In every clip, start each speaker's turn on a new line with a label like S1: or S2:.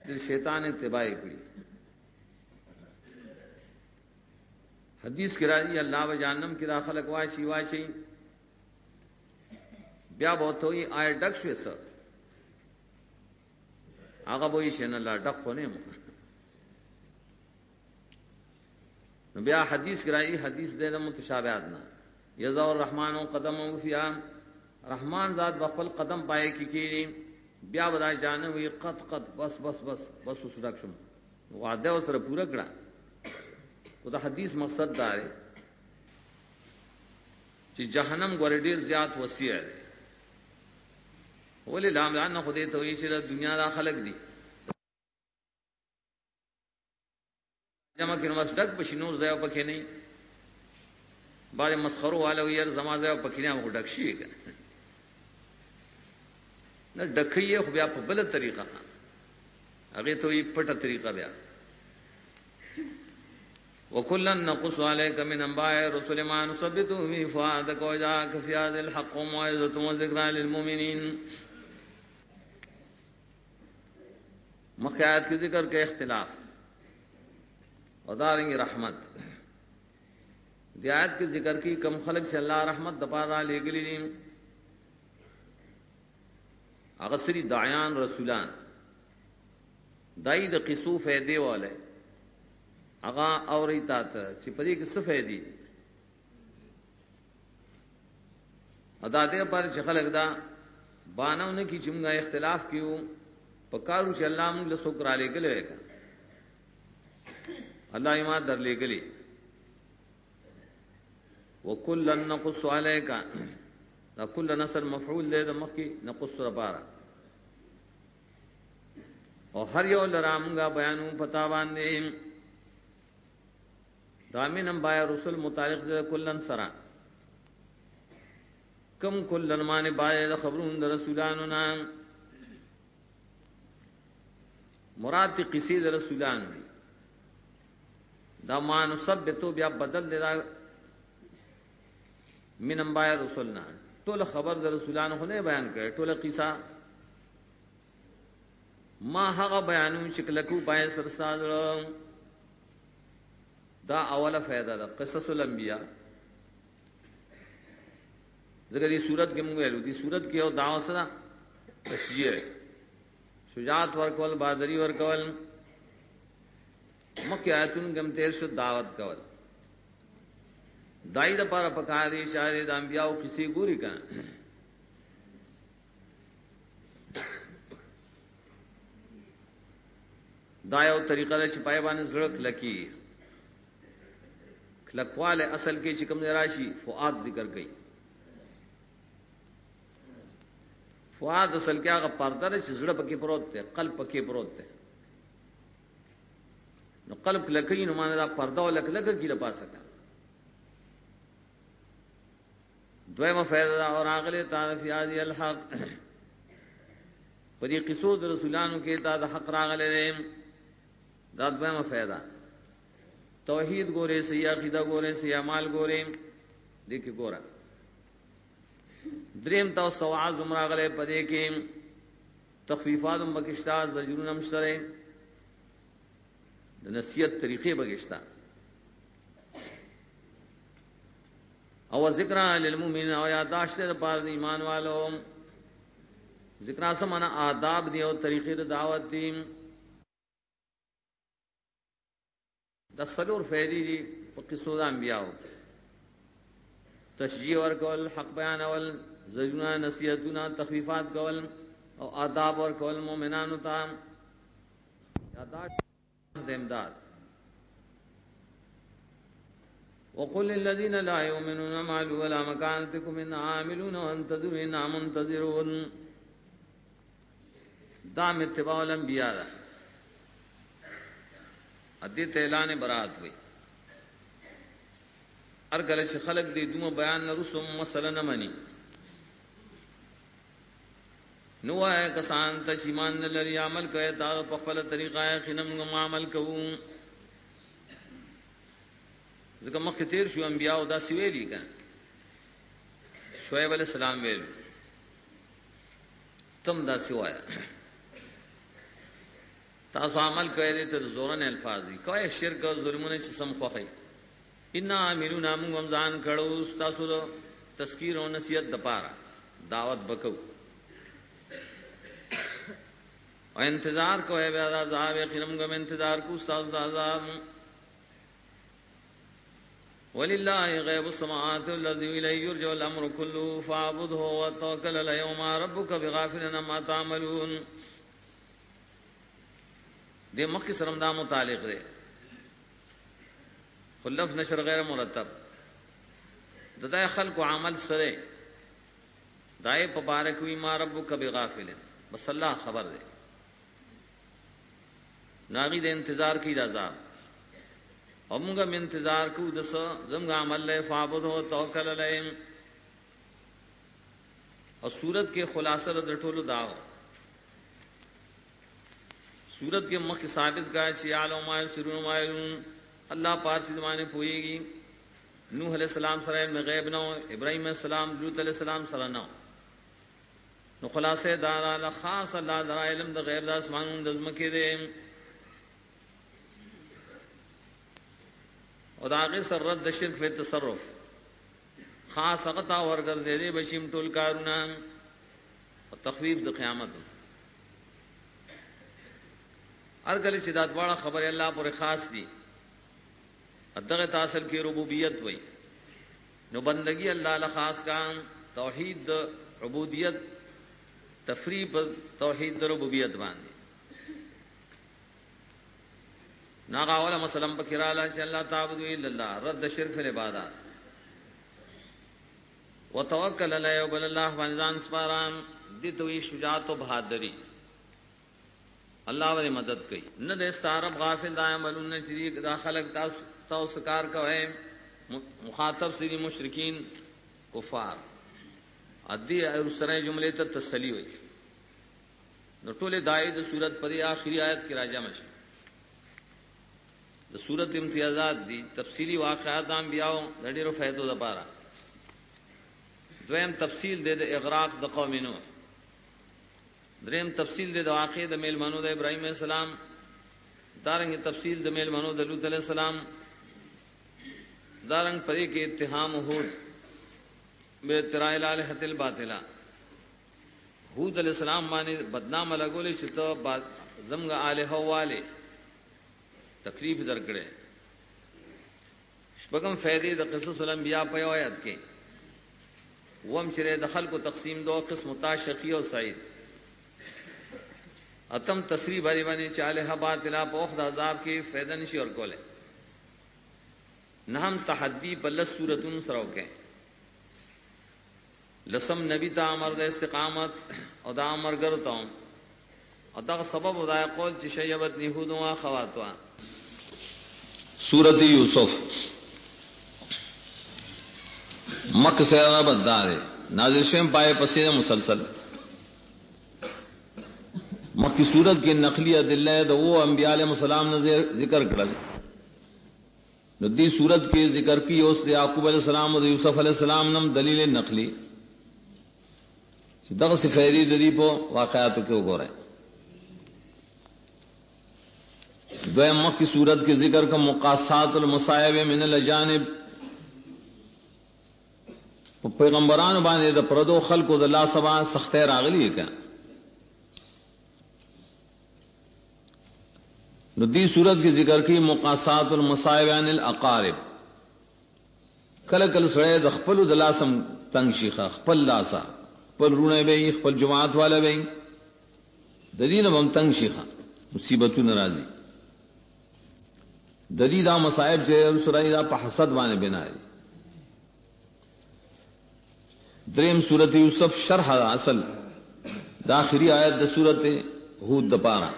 S1: د شیطان اتباع کړی حدیث کې راځي الله و جهنم کې داخله کواشي واشي بیا بہت ہوئی آئے ڈک شوی سر آغا بوئی شین اللہ ڈک ہونے مو بیا حدیث کرائی حدیث دے دا متشابہاتنا یضع الرحمن قدم فیا رحمان ذات بخل قدم پائے کی بیا بدای جانے ہوئی قط قط بس بس بس بس اس ڈک شم وعدہ اس را پورا کڑا تو دا حدیث مقصد دارے چی جہنم گوردیر زیاد وسیع ہے ولی لام لان خدای ته وی چې د دنیا دا خلق دي جمع کې نو مسډک بشي نور ځای پکې نه باندې مسخرو والو ير زمازه پکې نه وګ ډک شي نه ډکې خو بیا په بل طریقه هغه ته یې پټه طریقه بیا وکلن نقص عليك من انباء رسل ما نثبت به فؤادك وجاءك في هذا الحق وموعظة وذكرى للمؤمنين مخیات کے ذکر کے اختلاف ودارنگی رحمت دیات کے ذکر کی کم خلق سے اللہ رحمت دپارا لے گلی اغسری دعیان رسولان دائی د قصو فیدے والے اغا اوری تات چپری کی سفیدی اداتے پر چخلق دا بانو نے کی چمگا اختلاف کیوں پکارو چې الله موږ له سوکر علی ګلې الله ایمان در لګلې وکلن نقص علیک دا کل نصر مفعول له مخکی نقص ربارا او هر یو لرامغا بیانو پتا باندې دامن انبیاء رسول متعلق کلن سرا کم کلن معنی باید خبرون در رسولانو نام مراد قصې د رسولان دي دا ما نثبتو بیا بدل دی من انبیاء رسولنا ټول خبر د رسولان خو نه بیان کړي ټول قصه ما هغه بیانو شکل کو پای سرسال دا اوله فائدہ ده قصص الانبیاء ذکر دې صورت کې موږ ویلو دي صورت کې او دعوا سره تشجیع شجاعت ورکول بہادری ورکول مکه آیتون گم تیر شو دعوت کول دای د پاره پکاري شاعر د انبیاء کسی ګوري کنه دایو طریقه د چپای باندې زړه لکی کلکواله اصل کې چې کوم راشي فؤاد ذکر کړي فؤاد اصل کې هغه پرده چې زړه پکې پروت دی قلب پکې پروت دی نو قلب لکې نو معنی دا پرده ولکلک کې لپا سکا دویمه فائدہ اور اغله تعالی فی هذه الحق پدې قصو د رسولانو کې دا د حق راغله دا دویمه فائدہ توحید ګوره سی عقیده ګوره سی اعمال ګوره دې کې ګوره دریم تاسو سواز عمره پدې کې تخفیفات مکشتا زجرون مشتره د نصیحت طریقې بغشتا او ذکر للمؤمنین او یاداشت د پاره ایمان والو ذکر سمانا آداب دی او طریقې د دعوت دی د څلور فائدې دي په قصو د انبیاء تشجیع ورکول حق بیان اول زجرنا نصیحتنا تخفیفات کول او آداب ورکول مؤمنانو ته یاداشت د امداد وقل للذین لا یؤمنون اعملوا ولا مکانتکم ان عاملون وانتظروا ان منتظرون دا اتباع الانبیاء دا ادیت اعلان برات وی ار کله چې خلق دې دوه بیان رسوم مسله نه مني نو آیا کسان ته چې ایمان لري عمل کوي تا په خپل طریقه خنم عمل کوو ځکه مخکې تیر شو انبیاء او دا سویلی کړه شعیب علیہ السلام ویل تم دا سوایا تاسو عمل کوي دې ته زورن الفاظ دي کوي شرک او ظلمونه چې سم خوخي ان عاملون موږ ځان کړو تاسو تذکیر او نصیحت د پاره دعوت بکو او انتظار کوي بیا د عذاب یقینم انتظار کو تاسو د عذاب ولله غیب السماوات والذی الیه یرجع الامر كله فاعبده وتوکل علیه وما ربک بغافل عما تعملون دې مخکې سره دا متعلق دی خلف نشر غیر مرتب دای خلق عمل سره دای په بارک وی ما ربک بغافل بس الله خبر دی ناغي د انتظار کی رضا همغه من انتظار کو دس زمغه عمل له فعبد هو توکل علیهم او صورت کې خلاصه د ټولو داو صورت کې مخ ثابت کا چې علم ما سرون ما الله پارسی زمانه پويږي نوح علیہ السلام سره علم غیب نو ابراهیم علیہ السلام لوط علیہ السلام سره نو نو خلاصه دا له خاص الله د علم د غیب د اسمانونو د زمکه دي او دا هغه سر رد شرک په تصرف خاص غتا ورګرځېدي بشیم ټول کارونه او تخویف د قیامت ارګل چې دا دواړه خبره الله پر خاص دي دغه تاصل کې ربوبیت وای نو بندگی الله له خاص کام توحید عبودیت تفریق توحید ربوبیت باندې ناغه اوله مسلم پکراله چې الله تعبد الا الله رد شرک فی العبادات وتوکل علی وبل الله باندې سپاران دي توي شجاعت او بہادری الله ولې مدد کوي نه د استعرب غافل دا عملونه چې دا خلق تاسو کار کوي مخاطب سری مشرکین کفار ادي سره جمله ته تسلی وي نو ټوله دای د صورت په اخري آیت کې راځم شي د صورت امتیازات دي تفصیلی واقعات انبیاء د ډیرو فائدو لپاره دویم تفصیل د اغراق د قوم نوح دریم تفصیل د واقع د میل منو د ابراهیم علیہ السلام دارنګ تفصیل د میل منو د لوط علیہ السلام دارنګ پرې کې اتهام هود به ترایل الہۃ الباطلہ هود علیہ السلام باندې بدنام لګولې چې ته زمغه الہ والے تکلیف درکړي شپږم فائدې د قصص الانبیاء په آیات کې وم چې د خلکو تقسیم دو قسم تاشقی او سعید اتم تصریح باندې چې الہ باطلہ په وخت عذاب کې فائدہ نشي ور کوله نهم تحدی بل صورتون سره وکي لسم نبی ته امر د استقامت او دا امر ګرځاو او دا سبب ودا قول چې شیبت يهود او اخواتوا سورۃ یوسف مکه سره بدار نازل شوم پای پسې مسلسل مکی صورت کې نقلی ادله د او انبیاء علیهم السلام نه ذکر کړل نو دې صورت کې ذکر کی اوس د یعقوب علیہ السلام او د یوسف علیہ السلام نم دلیل نقلی چې دغه صفایری د دې په واقعاتو کې وګورئ دویم مکی صورت کې ذکر کا مقاصات المصائب من الاجانب په پیغمبرانو باندې د پردو خلقو د الله سبا سختۍ راغلي کړه نو دی صورت کی ذکر کی مقاصات المصائب عن الاقارب کله کله سره د خپل د لاسم تنگ شيخه خپل لاسا خپل رونه به خپل جماعت والا به د دې نه هم تنگ شيخه مصیبتونه راځي د دې دا مصائب چې سره دا په حسد باندې بنای دریم سورۃ یوسف شرح اصل د اخري آیت د سورۃ هود د پاره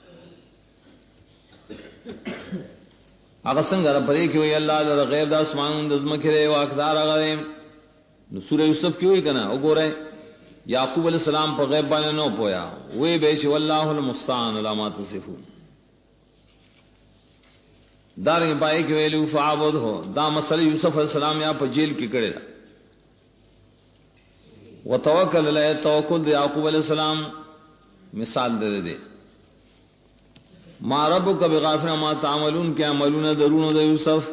S1: هغه څنګه را پرې کې وی الله له غیب د اسمان د زمکه ری واقدار هغه نو سورہ یوسف کې وی کنه وګوره یعقوب علیہ السلام په غیب باندې نو پویا وی به چې والله المستعان علی ما تصفون دارنګ پای کې ویلو فعبد هو دا مسله یوسف علیہ السلام یا په جیل کې کړی وتوکل علی توکل د یعقوب علیہ السلام مثال دے ما ربک بغافل ما تعملون کہ عملون درون د یوسف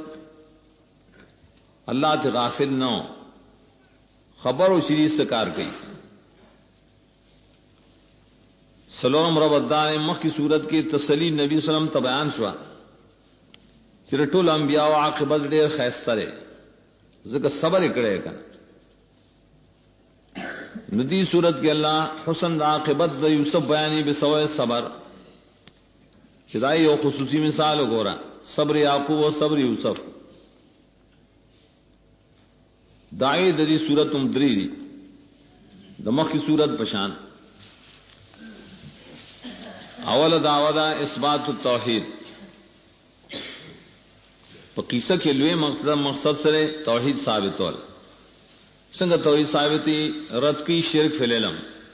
S1: اللہ تے غافل نہ خبر و شریف سے کار گئی سلام رب الدار مخ کی صورت کی تسلی نبی صلی اللہ علیہ وسلم تبیان شوا چرټول انبیاء او عاقبت ډیر خیسته لري ځکه صبر کړي کنه ندی صورت کې الله حسن عاقبت د یوسف بیانې به سوې صبر شدای یو خصوصي مثال وګوره صبر یعقوب او صبر یوسف دای د دې صورت هم درې د مخ کی صورت پشان اول دعوا اثبات التوحید په قصه کې لوی مقصد سره توحید ثابتول څنګه توحید ثابتي رد کی شرک فی العلم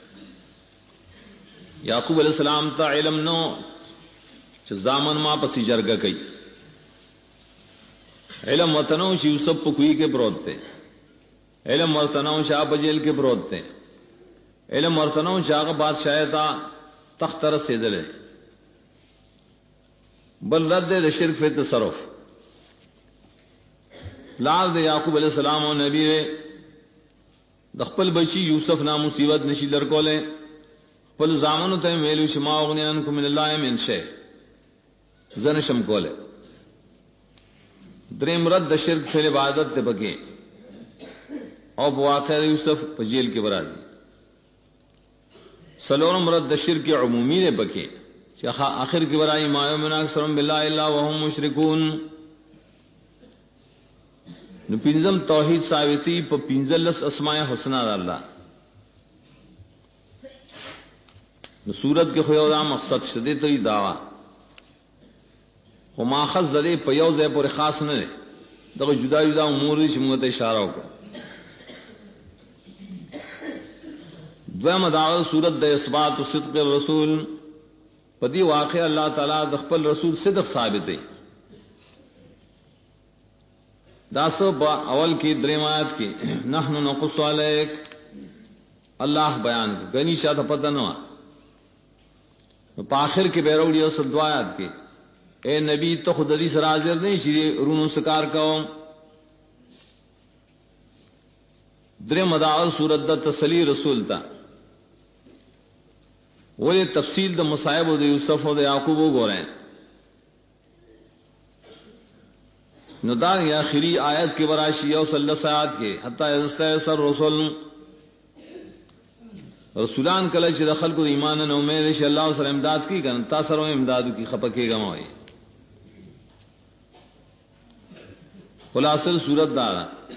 S1: یعقوب علیہ السلام ته علم نو چې ځامن ما پسې جرګه کوي علم وتنو چې یوسف په کوی کې پروت دی علم ورتنو شاه په جیل کې پروت دی علم ورتنو شاه بادشاہ تا تخت رسیدل بل رد د شرک فی تصرف لال د یعقوب علیہ السلام او نبی د خپل بچی یوسف نام مصیبت نشي درکوله خپل زامنو ته ویلو چې ما اغنیان کوم من الله من شی زنه شم کوله دریم رد د شرک فی عبادت ته بګي او واقع یوسف په جیل کې برازي سلورم رد د شرک عمومی نه بګي چې اخر کې برای ما یمن اکثرهم بالله الا وهم مشرکون نو پینځم توحید ثابتی په پینځلس اسماء الحسنا د الله نو صورت کې خو یو دا مقصد شته ته دعوا خو ماخذ زده په یو ځای پورې خاص نه دی دغه جدا جدا امور دي چې موږ ته اشاره وکړو دویمه دعوا صورت د اثبات او صدق الرسول په دې واقع الله تعالی د خپل رسول صدق ثابت دی داسو با اول کی دریم آیات کی نحنو نقص علیک اللہ بیان گنی شاہ پتہ نہ په آخر کې بیروړي او صدوایات کې اے نبی ته خود دې سره حاضر نه شي رونو سکار کوم دریم مدار صورت د تسلی رسول تا ولې تفصیل د مصائب د یوسف او د یعقوب وګورئ نو دا آخری آیت کے براشی او صلی اللہ سیاد کے حتی استیسر رسول رسولان کله چې د خلکو د ایمان نه امید شي الله سره امداد کی کنه تاسو سره امدادو کی خپکه غموي خلاصه صورت دا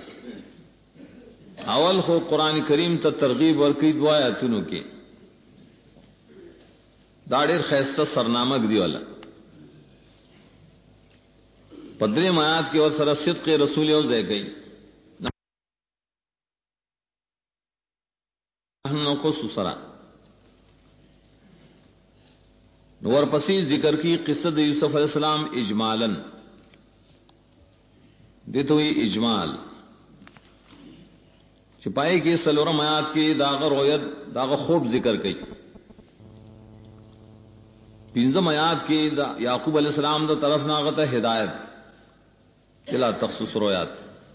S1: اول خو قران کریم ته ترغیب ورکړي دوا آیاتونو کې دا ډېر خیسته سرنامه دی ولا پدری آیات کې اور سره صدق رسول او ځای گئی نو کو سره نور پسې ذکر کی قصه د یوسف علیہ السلام اجمالا دته وی اجمال چې پای کې سلورم آیات کې داغه رؤیت داغه خوب ذکر کړي پنځم آیات کې دا یعقوب علیہ السلام د طرف ناغته ہدایت کلا تخصص رویات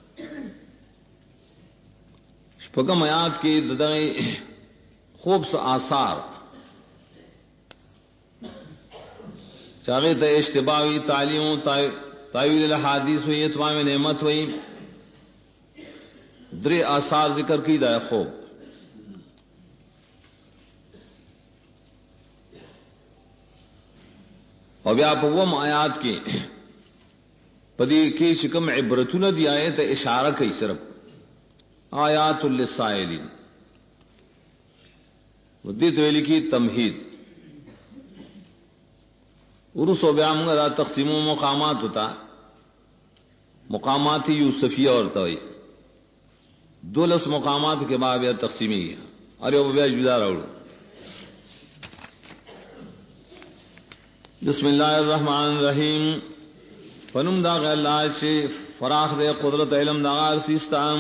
S1: شپږم آیات کې دغه خوب سو آثار چاغه ته اشتباهی تعلیم تعویل الحدیث و اتمام نعمت وی درې آثار ذکر کی دا خوب او بیا په وم آیات کې پدې کې شکم عبرتونه دی آیت اشاره کوي صرف آیات للسائلین ودې ته لیکي تمهید ورسو بیا موږ دا تقسیم مقامات ہوتا مقامات یوسفیہ ورته وي 12 مقامات کے بعد بیا تقسیمی اره بیا جدا راوړو بسم الله الرحمن الرحیم فنم دا الله چې فراخ دے قدرت علم دا سیستان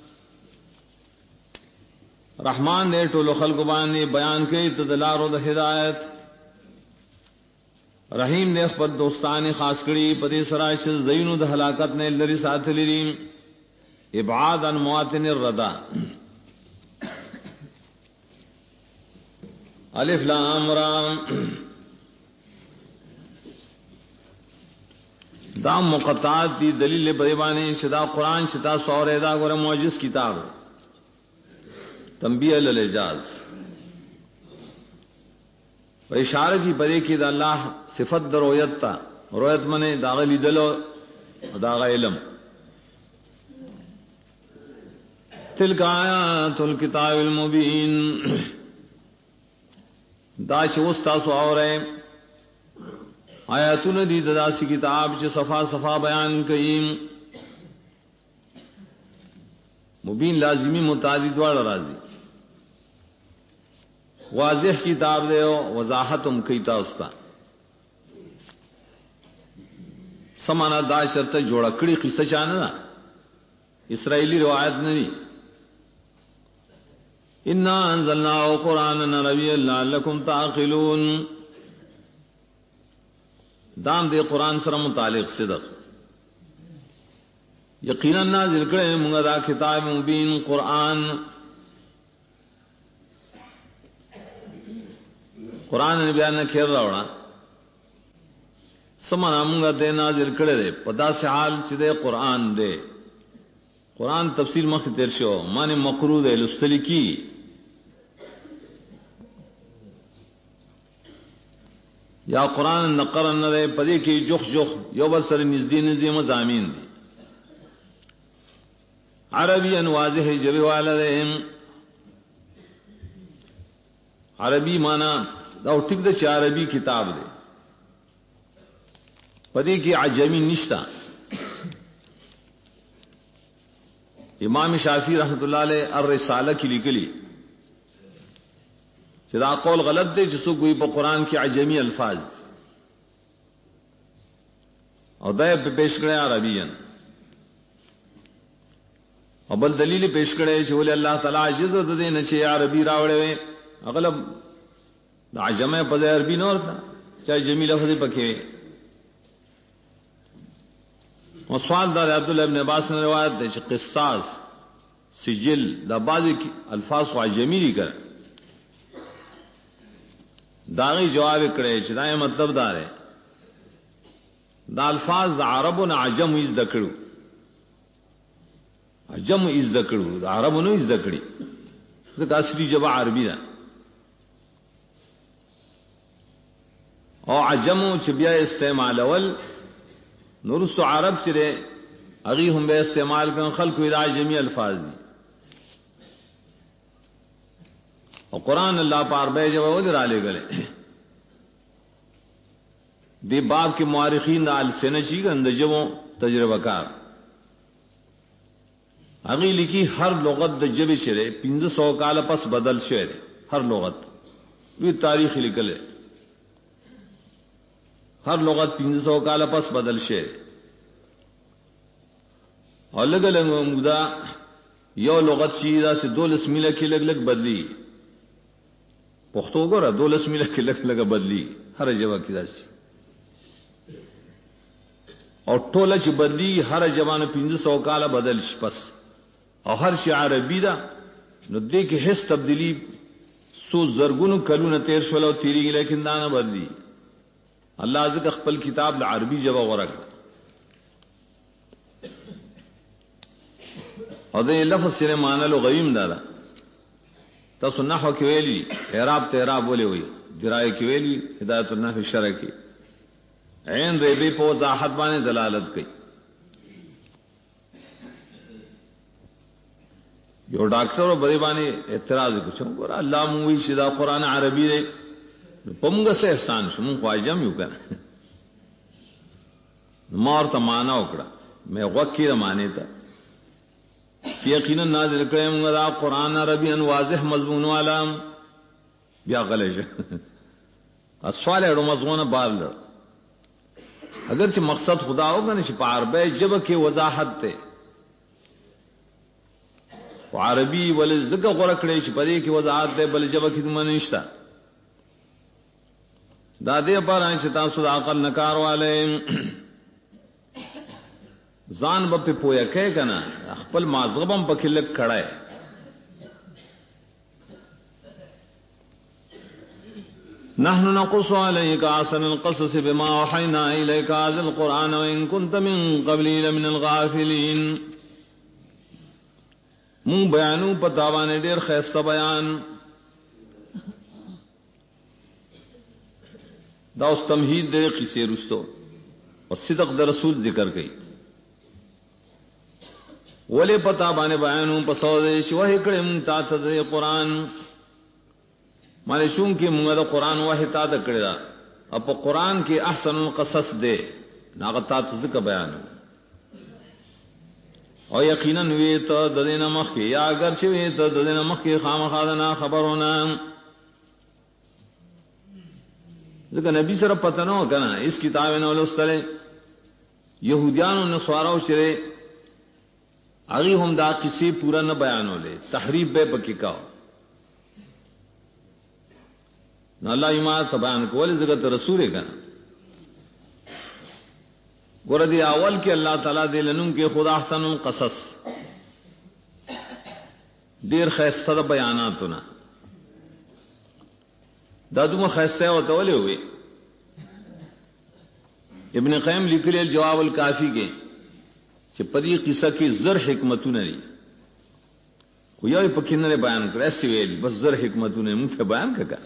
S1: رحمان دے ټول خلق باندې بیان کوي تدلار او د هدایت رحیم نے خپل دوستان خاص کړي په دې سره چې زینو د هلاکت نه لري ساتلري ابعاد عن مواطن الرضا الف لام را دا مقطعات دی دلیل بریبانی شدا قرآن شدا سورے دا گورا معجز کتاب تنبیہ للاجاز و اشارہ کی پدے کی دا اللہ صفت در رویت تا رویت منے داغ لیدلو داغ علم تلک آیات الکتاب المبین دا شوستا سوارے آیاتون دی داسی کتاب چ صفا صفا بیان کئیم مبین لازمی متعدد والا راضی واضح کتاب دے وضاحتم کیتا استا سمانا دا شرط جوڑا کڑی قصہ چانا اسرائیلی روایت نہیں انا انزلناه قرانا عربيا لعلكم تعقلون دام دے قرآن سره متعلق صدق یقینا نازل کړه موږ دا کتاب مبین قرآن نے بیان کړه راوړه سمنا موږ دې نازل کړه دې پدا سے حال چې دې قرآن دې قرآن تفسیر مخ تیر شو معنی مقروء دې لستلکی یا قرآن نقرن نہ رہے پدے کی جخ جخ یو بس سر نزدی نزدی مضامین دی عربی واضح جبی والدہم عربی مانا دا ٹک دا چھ عربی کتاب دے پدے کی عجمی نشتا امام شافعی رحمت اللہ علیہ الرسالہ کی لکلی دا قول غلط دے جسو کوئی پا قرآن کی عجمی الفاظ اور دے پہ پیش کرے عربین اور بل دلیل پیش کرے چھولے اللہ تعالیٰ عجز دے نچے عربی راوڑے وے اغلب دا عجمہ پزے عربی نور تھا چاہے جمی لفظ پکے اور سوال دا عبداللہ ابن عباس نے روایت دے چھے قصاص سجل دا بعضی الفاظ کو عجمی لی کرے داغی جواب کرے چدائے مطلب دار ہے دا الفاظ دا عرب و عجم از دکڑو عجم از دکڑو دا عرب نو از دکڑی ذکر اصلی جبہ عربی دا او عجمو چبیا استعمال اول نورستو عرب چرے اغی ہم بے استعمال کن خلق و دا عجمی الفاظ دی اور قرآن اللہ پار بے جب ادھر آلے گلے دی باب کے معارخین دا السنچی کا اندجبوں تجربہ کار اگی لکھی ہر لغت دا جب شرے 500 کال پس بدل شعر ہر لغت یہ تاریخ لکلے ہر لغت 500 کال پس بدل شعر اور لگ لگ مگدا یو لغت شیدہ سے 2 میلہ کی لگ لگ بدلی پختو گو رہا 2 میلہ کی لگ لگا بدلی ہر جگہ کی داسی اور ٹولا چ بدلی ہر جوان 500 کالا بدل پس اور ہر چ عربی دا نو دے کے حس تبدیلی سو زرگن کلون تیر شولو تیری گی لیکن دانا بدلی اللہ ذکر خپل کتاب عربی جبا غرق اور دے لفظ سے معنی لو غویم دادا تاسو نحو کی ویلی اعراب تے اعراب بولے ہوئی درائے کی ویلی ہدایت النحو شرع کی عین ریبی پو وضاحت بانے دلالت کی یو ڈاکٹر و بڑے بانے اعتراض کچھ گورا اللہ موی شدا قرآن عربی دے پمگا سے احسان شو من خواجم یو کنا مار تا مانا اکڑا میں غوکی دا مانے تا یقینا نازل کریم دا قرآن عربی ان واضح مضمون والا بیا غلش سوال اڑو مضمون بال لڑ اگرچہ مقصد خدا ہوگا نا پا عربی جب کے وضاحت تے عربی ولی ذکر غرکڑے پدے کی وضاحت تے بل جب کی دمان نشتا
S2: دا دې پر چې تاسو د عقل نکار والے ځان په پویا کې کنه خپل مازغبم په کلک کړای نحن نقص عليك احسن القصص بما اوحينا اليك هذا القران وان كنت من قبله لمن الغافلين مون بیانو پتاوانه ډیر خیسته بیان دا اوس تمهید دې قصې رسو او صدق د رسول ذکر کړي ولې پتا باندې بیانو پسو دې شوه کړه مون ته د قران مالې شون کې موږ د قران وحی تا د کړی دا او په قران کې احسن القصص دې ناغتا ذکر بیان او یقینا وی ته د دینه مخ کې یا اگر چې وی ته د دینه مخ کې خامخا نه خبرونه ځکه نبی سره پته نو کنه اس کتاب نه ولستله يهوديانو نصاراو شری هغه هم دا کسی پورا نه بیانولې تحریف به پکې کاو نو الله ایمان بیان کول زګت رسول کنا ګور دی اول کې الله تعالی دې لنوم کې خدا احسن القصص ډیر خیسته بیاناتونه دا دومره خیسته او تولې وي ابن قیم لیکلی الجواب الکافی کې چې پدې قصه کې زر حکمتونه لري خو یو پکې نه بیان کړی سی ویل بس زر حکمتونه موږ ته بیان کړه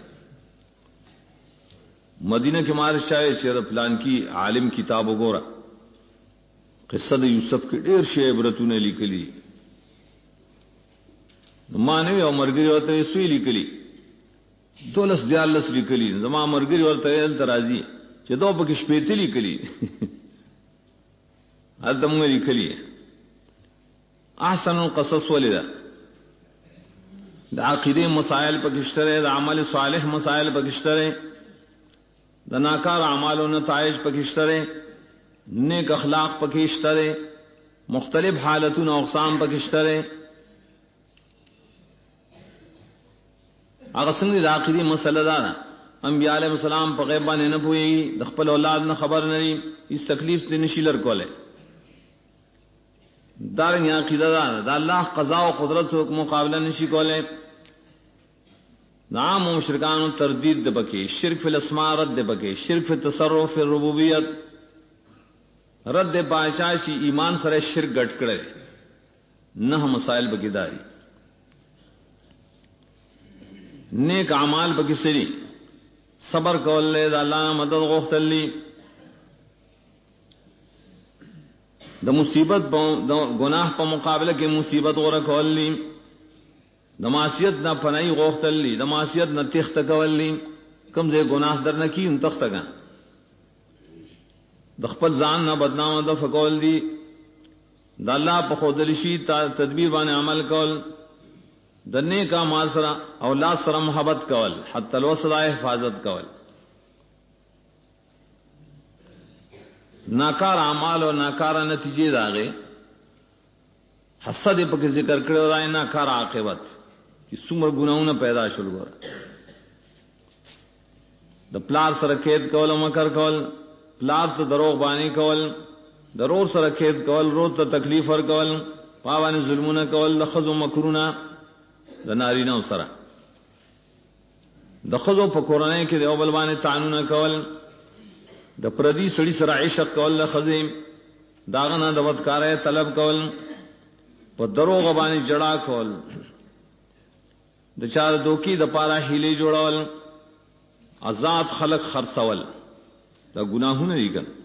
S2: مدینہ کے مار شاہ شیر پلان کی عالم کتاب وګوره قصه د یوسف کې ډېر شی عبرتونه لیکلي مانوي او مرګري ورته سوی لیکلي دولس دیالس لیکلي زما مرګري ورته ال ترازی چې دوه پکې شپېته لیکلي هلته موږ لیکلي احسن القصص ولدا د عقیده مسائل پکې شته د عمل صالح مسائل پکې شته د ناکار اعمالو نتایج پکشتره نیک اخلاق پکشتره مختلف حالتون او اقسام پکشتره هغه څنګه د عقیدې مسله ده انبیاء علیهم السلام په غیب باندې نه پوي د خپل اولاد نه خبر نه لري هیڅ تکلیف دې نشي لر کوله دا نه عقیده ده د الله قضا او قدرت سره مقابله نشي کوله نام مشرکان تردید د بکې شرک فی الاسماء رد د بکې شرک فی تصرف فی الربوبیت رد بادشاہی ایمان سره شرک ګټ کړي نه مسائل بکې داري نیک اعمال بکې سری صبر کول له الله مدد غوښتلی د مصیبت د گناہ په مقابله کې مصیبت غوړه کوللی د معصیت نه پنای غوښتلی د معصیت نه تخت کولی کوم ځای گناہ در نه کین تختګا د خپل ځان نه بدنامه د فقول دی د الله په خودل شي تدبیر باندې عمل کول د نیک اعمال سره اولاد سره محبت کول حتی الوصله حفاظت کول ناکار اعمال او ناکار نتیجې داغه حسد په ذکر کړو راي ناکار عاقبت چې څومره ګناونه پیدا شول ګور د پلار سره کېد کول او مکر کول پلار ته دروغ باندې کول ضرور سره کېد کول رو ته تکلیف ور کول پاوانه ظلمونه کول د خزو مکرونه د نارینه سره د خزو په قرانه کې د اول باندې تعنونه کول د پردي سړي سره عشق کول له خزیم داغه نه د ودکارې طلب کول په دروغ باندې جړه کول د چا دوکي د پاره هیلې جوړول آزاد خلق خرڅول دا ګناهونه دي ګن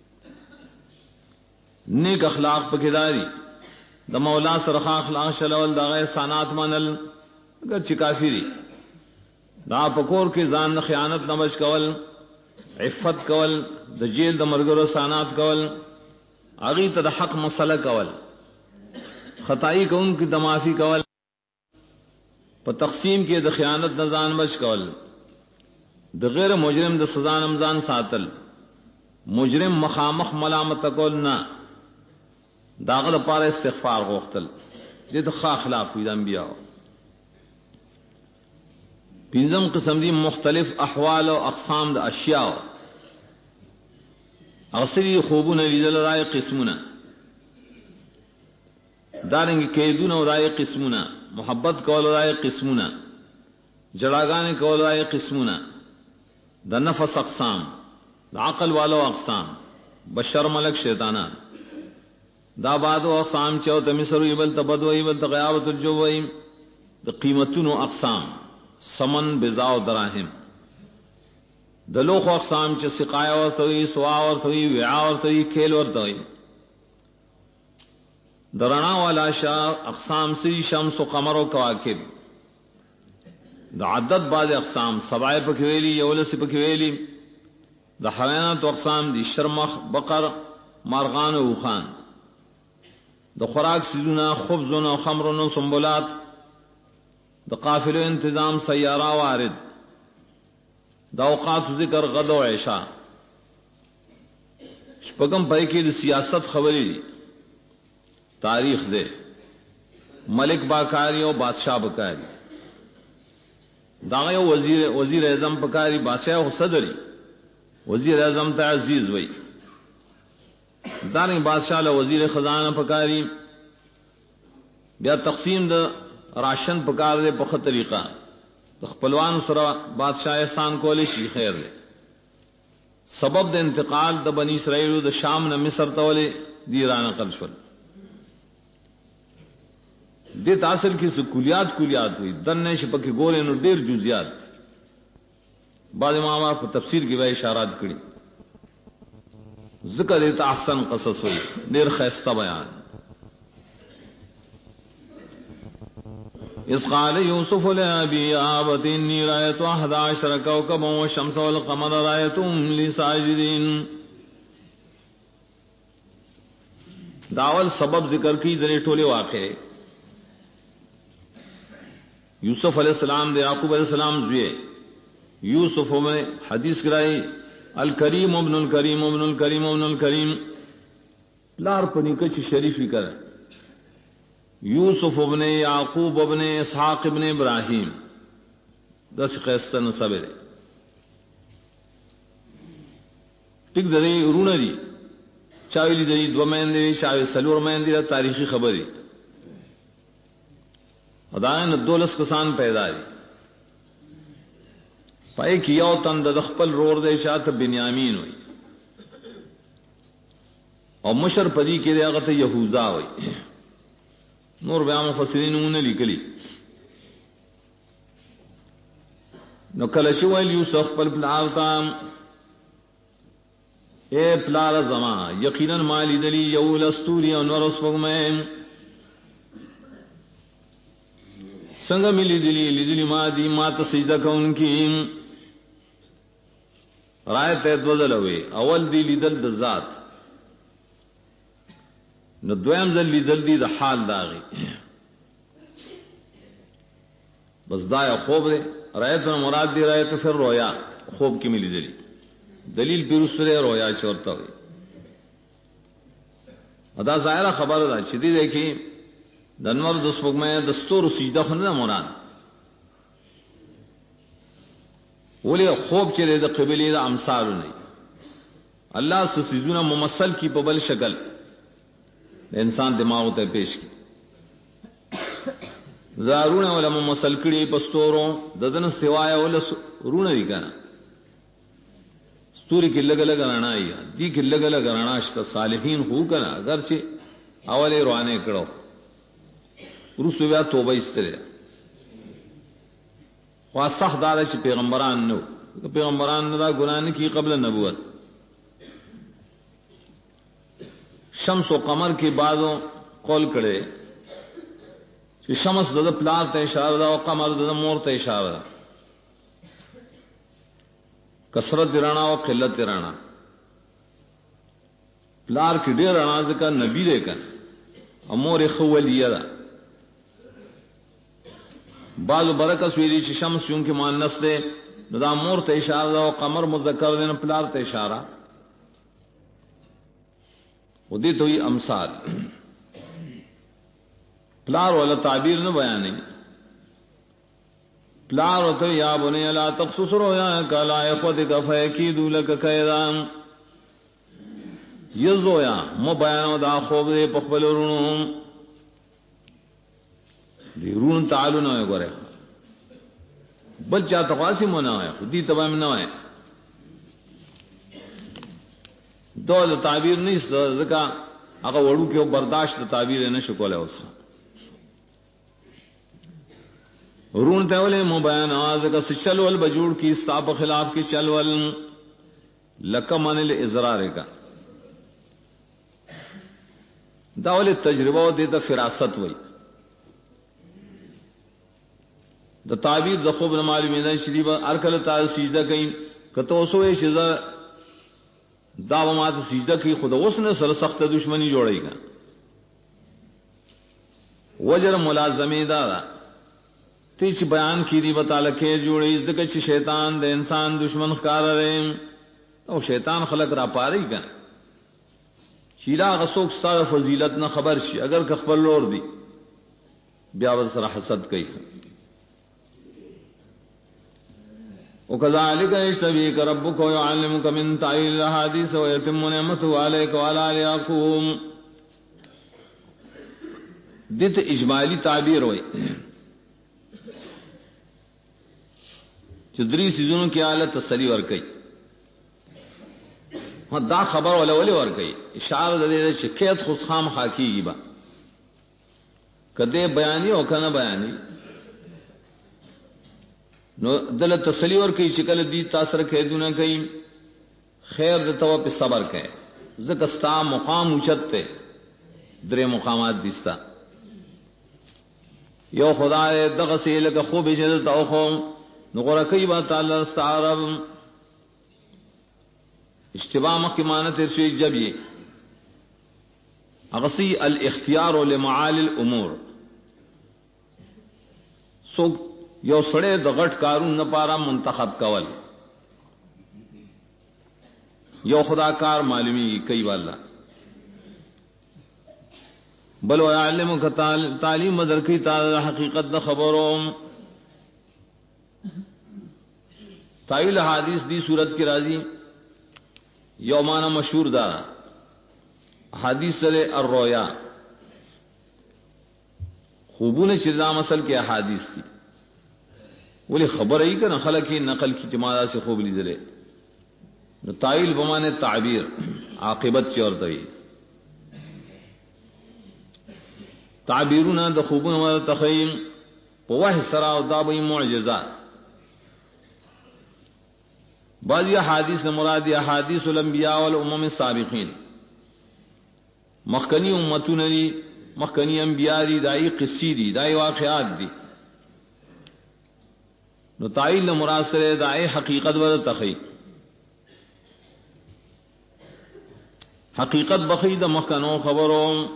S2: نیک اخلاق پکې داري د مولا سره اخلاق شلول دغه احسانات منل اگر چې کافی دي دا پکور کې ځان نه خیانت نه بچ کول عفت کول د جیل د مرګرو احسانات کول اغي ته د حق مسله کول خدای کوم کی دمافی کول په تقسیم کې د خیانت نه ځان بچ کول د غیر مجرم د سزا نمزان ساتل مجرم مخامخ ملامت کول نه داغه لپاره استغفار غوښتل دې د اخلاق وي د انبیاء پینزم قسم دی مختلف احوال او اقسام د اشیاء اصلی خوبونه لیدل راي قسمونه دارنګ کېدونه راي قسمونه محبت کول راي قسمونه جړاګانې کول راي قسمونه د نفس اقسام د عقل والو اقسام بشر ملک شیطانان دا بعد اقسام چو تمسر ایبل تبدو ایبل تغیابت الجویم د قیمتونو اقسام سمن بزاو دراهم د لوخ اقسام چې سقایا ورته وي سوا ورته وي وعا ورته وي کېل ورته وي درنا والا شا اقسام سی شمس و قمر و کواکب د عدد بعض اقسام سبای پکې ویلي یولس پکې ویلي د حیوانات اقسام دي شرمخ بقر مارغان او خوان د خوراک سيزونه خبزونه خمرونه سنبلات د قافله انتظام سیاره وارد د اوقات ذکر غد او عشاء شپږم پای کې د سیاست خبرې دي تاریخ دے ملک باکاری او بادشاہ بکاری داغه وزیر اعظم بکاری بادشاہ او صدری وزیر اعظم ته عزیز وای دانه بادشاہ له وزیر خزانه بکاری بیا تقسیم د راشن پکار دے په طریقہ د خپلوان سره بادشاہ احسان کولی شي خیر دے سبب د انتقال د بنی اسرائیل د شام نه مصر ته ولې دی ایران نقل شول د تاثر کې کلیات وي دنه شپکه ګولې نو ډیر جزئیات بعض علماء په تفسیر کې به اشارات کړي ذکر د احسن قصص وي ډیر خاصه بیان اس قال یوسف لابی آبت انی رایت 11 کوكبا والشمس والقمر رایتهم لساجدین داول سبب ذکر کی درې ټوله واقع یوسف علیہ السلام دے یعقوب علیہ السلام زوی یوسف میں حدیث کرائی الکریم ابن الکریم ابن الکریم ابن الکریم لار پنی کچ شریفی کر یوسف ابن یعقوب ابن اسحاق ابن ابراہیم دس قیسط نسب دے ٹک دے رونه دی چاویلی دی دو مین دی چاوی سلور مین دی تاریخی خبری ادائن دولس کسان پیدا دی پای کی یو تن د خپل رور د شات بنیامین وي او مشر پدی کې هغه ته یهوذا وي نور بیا مفسرینونه لیکلي نو کله چې ویل یوسف خپل پلار ته اے پلار زما یقینا مالی دلی یو لستوری او نور اسفمه څنګه ملي دلی ما دی ما ته سجده کوونکی رایت بدلوي اول دی لیدل د ذات نو دویم ځل لیدل دی د حال داغي بس دا خوب دی رایت مراد دی رایت فر رویا خوب کې ملي دلی دلیل پیروسره رویا چورتا وي ادا ظاهره خبره ده چې دی کې د انور د سپوږمۍ د ستورو سجده خو نه مراد ولی خوب چې د قبلي د امثال نه الله سيزونه ممثل کی په بل شکل انسان دماغ ته پیش کی زارونه ولا ممثل کړي په ستورو ددن سوای ولا رونه دي کنه ستوري کې لګ رانا ای دي کې لګ رانا شته صالحین هو کنه اگر چې اوله روانه کړو ورسو بیا توبه استره خو صح دار چې پیغمبران نو پیغمبران دا ګناه نه کی قبل نبوت شمس و قمر کې بعضو قول کړي چې شمس د پلار ته اشاره ده او قمر د مور ته اشاره ده کثرت رانا او قلت رانا پلار کې ډیر رانا ځکه نبی دی کنه امور خولیه ده بعض برکت ویلی چې شمس چون کې مؤنث ده نو دا مور ته اشاره ده او قمر مذکر ده نو پلار ته اشاره ودی توي امثال پلار ولا تعبیر نه بیانې پلار تو یا بنی لا تقصص رؤیاک علی اخوتک فیکیدوا لک کیدا یزویا مو بیان دا خوب دے پخبل ورونو دی رون تعالو نہ گورے بچا تقاسی منا ہے خودی تمام نہ ہے دول تعبیر نہیں زکا اگر وڑو کے برداشت تعبیر نہ شکولے اس رون تولے مو بیان آز کا چلول بجوڑ کی استاپ خلاف کی چلول لکمن الازرار کا داول تجربہ دیتا فراست وئی دا تعبیر دا خوب نمالی میدان شریفہ ارکل تا سجدہ کئی کتو سوئے شزا دا مات سجدہ کی خدا اس نے سر سخت دشمنی جوڑی گا وجر ملازمی دادا تیچ بیان کی دی بتا لکھے جوڑی زکچ شیطان دے انسان دشمن خکار رہے او شیطان خلق را پاری گا چیلا غسوک سا فضیلت نہ خبر شی اگر کخبر لور دی بیاور سر حسد کئی وكذلك يجتبيك ربك ويعلمك من تعويل الاحاديث ويتم نعمته عليك وعلى آل يعقوب دت اجمالی تعبیر ہوئی چدری سیزنوں کی حالت تسلی ورکئی ہاں دا خبر ولا ولی ورکئی اشارہ دے شکیت خصام حاکی گی با کدے بیانی او کنا بیانی نو دل تسلی ورکئی شکل دی تاثر کہدونا کئی خیر دتوا پہ صبر کہے زکستا مقام اچھتے درے مقامات دیستا یو خدا دغسی لکا خوب جدت اوخو نقرہ کئی بات اللہ استعرب اشتباہ مخیمانت ارشوی جب یہ اغسی الاختیار لمعالی الامور سو یو سڑے دغٹ کارون نپارا منتخب کول یو خدا کار معلومی کئی والا بل ویعلمک تعلیم مدرکی تعالی حقیقت دا خبروم تعویل حدیث دی صورت کی راضی یومانہ مشہور دا حدیث سر الرویا خوبون چردام اصل کے احادیث کی بولے خبر ہی کہ نقل کی نقل کی جماعت سے خوب لی دلے تعویل بمانے تعبیر عاقبت چور دئی تعبیرون دا خوبون و تخیم پواہ سرا و دابئی معجزات بعضی احادیث مرادی احادیث الانبیاء والامم السابقین مخکنی امتون دی مخکنی انبیاء دی دائی قصی دی دائی واقعات دی نو تعیل مراد سره دائی حقیقت و تخی حقیقت بخی دا مخکنو خبرو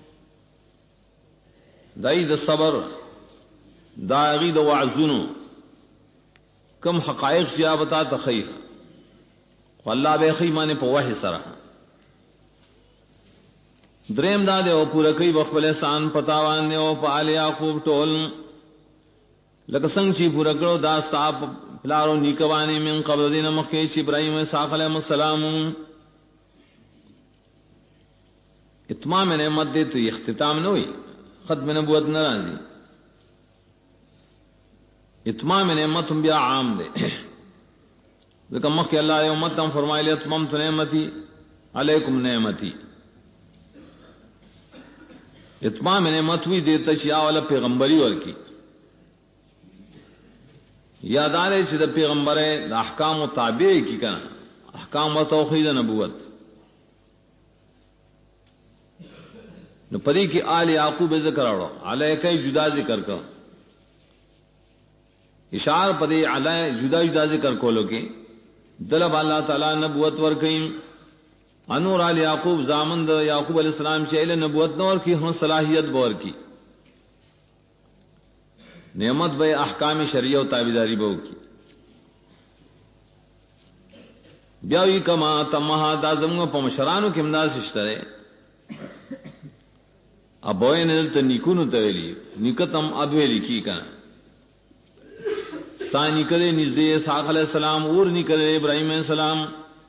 S2: دائی دا صبر داغی دا وعزنو کم حقائق سیابتا تخی واللہ بے خیمانے پا وحی سرح دریم دا دے او پورا کئی بخبل احسان پتاوان دے او پا آل یعقوب ٹول لکسنگ چی پورا کرو دا صاحب پلارو نیکوانی من قبل دین مخی چی ابراہیم اسحاق علیہ السلام اتمام نعمت دے تو اختتام نہ ہوئی ختم نبوت نہ رازی اتمام نعمت ہم بیا عام دے لیکن مخی اللہ علیہ امت ہم فرمائی لئے اتممت نعمتی علیکم نعمتی اتمام نعمت ہوئی دیتا شیعہ والا پیغمبری ورکی یاد آلے چھ دا پیغمبر ہے دا احکام و تابع کی کنا احکام و توحید نبوت نو پدی کی آل یعقوب ذکر اڑو علیہ کئی جدا ذکر کر اشار پدی علیہ جدا جدا ذکر کولو کی دلب اللہ تعالی نبوت ورکیم انور آل یعقوب زامن دا یعقوب علیہ السلام چیلے نبوت نور کی ہم صلاحیت بور کی نعمت بے احکام شریعہ و تابعداری بو کی بیاوی کما تمہا دا زمگا پا مشرانو کم دا سشترے ابوئے نزل تا نیکونو تولی نیکتم ادویلی کی کنا ستانی کرے نزدے اسحاق علیہ السلام اور نکلے ابراہیم علیہ السلام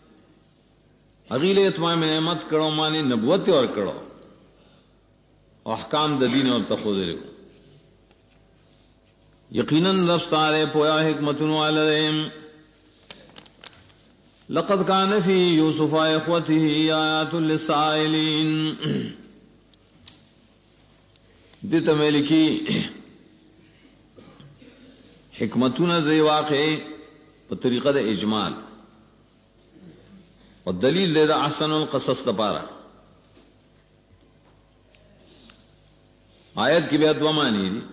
S2: اغیل اتمام نعمت کرو مانے نبوت اور کرو احکام د دین اور تخوذ یقیناً رفتار پویا حکمتن والدیم لقد كان في يوسف اخوته آيات للسائلين دته ملکی حکمتونه دی واقع په طریقه د اجمال او دلیل له احسن القصص لپاره آیت کی بیعت و معنی دی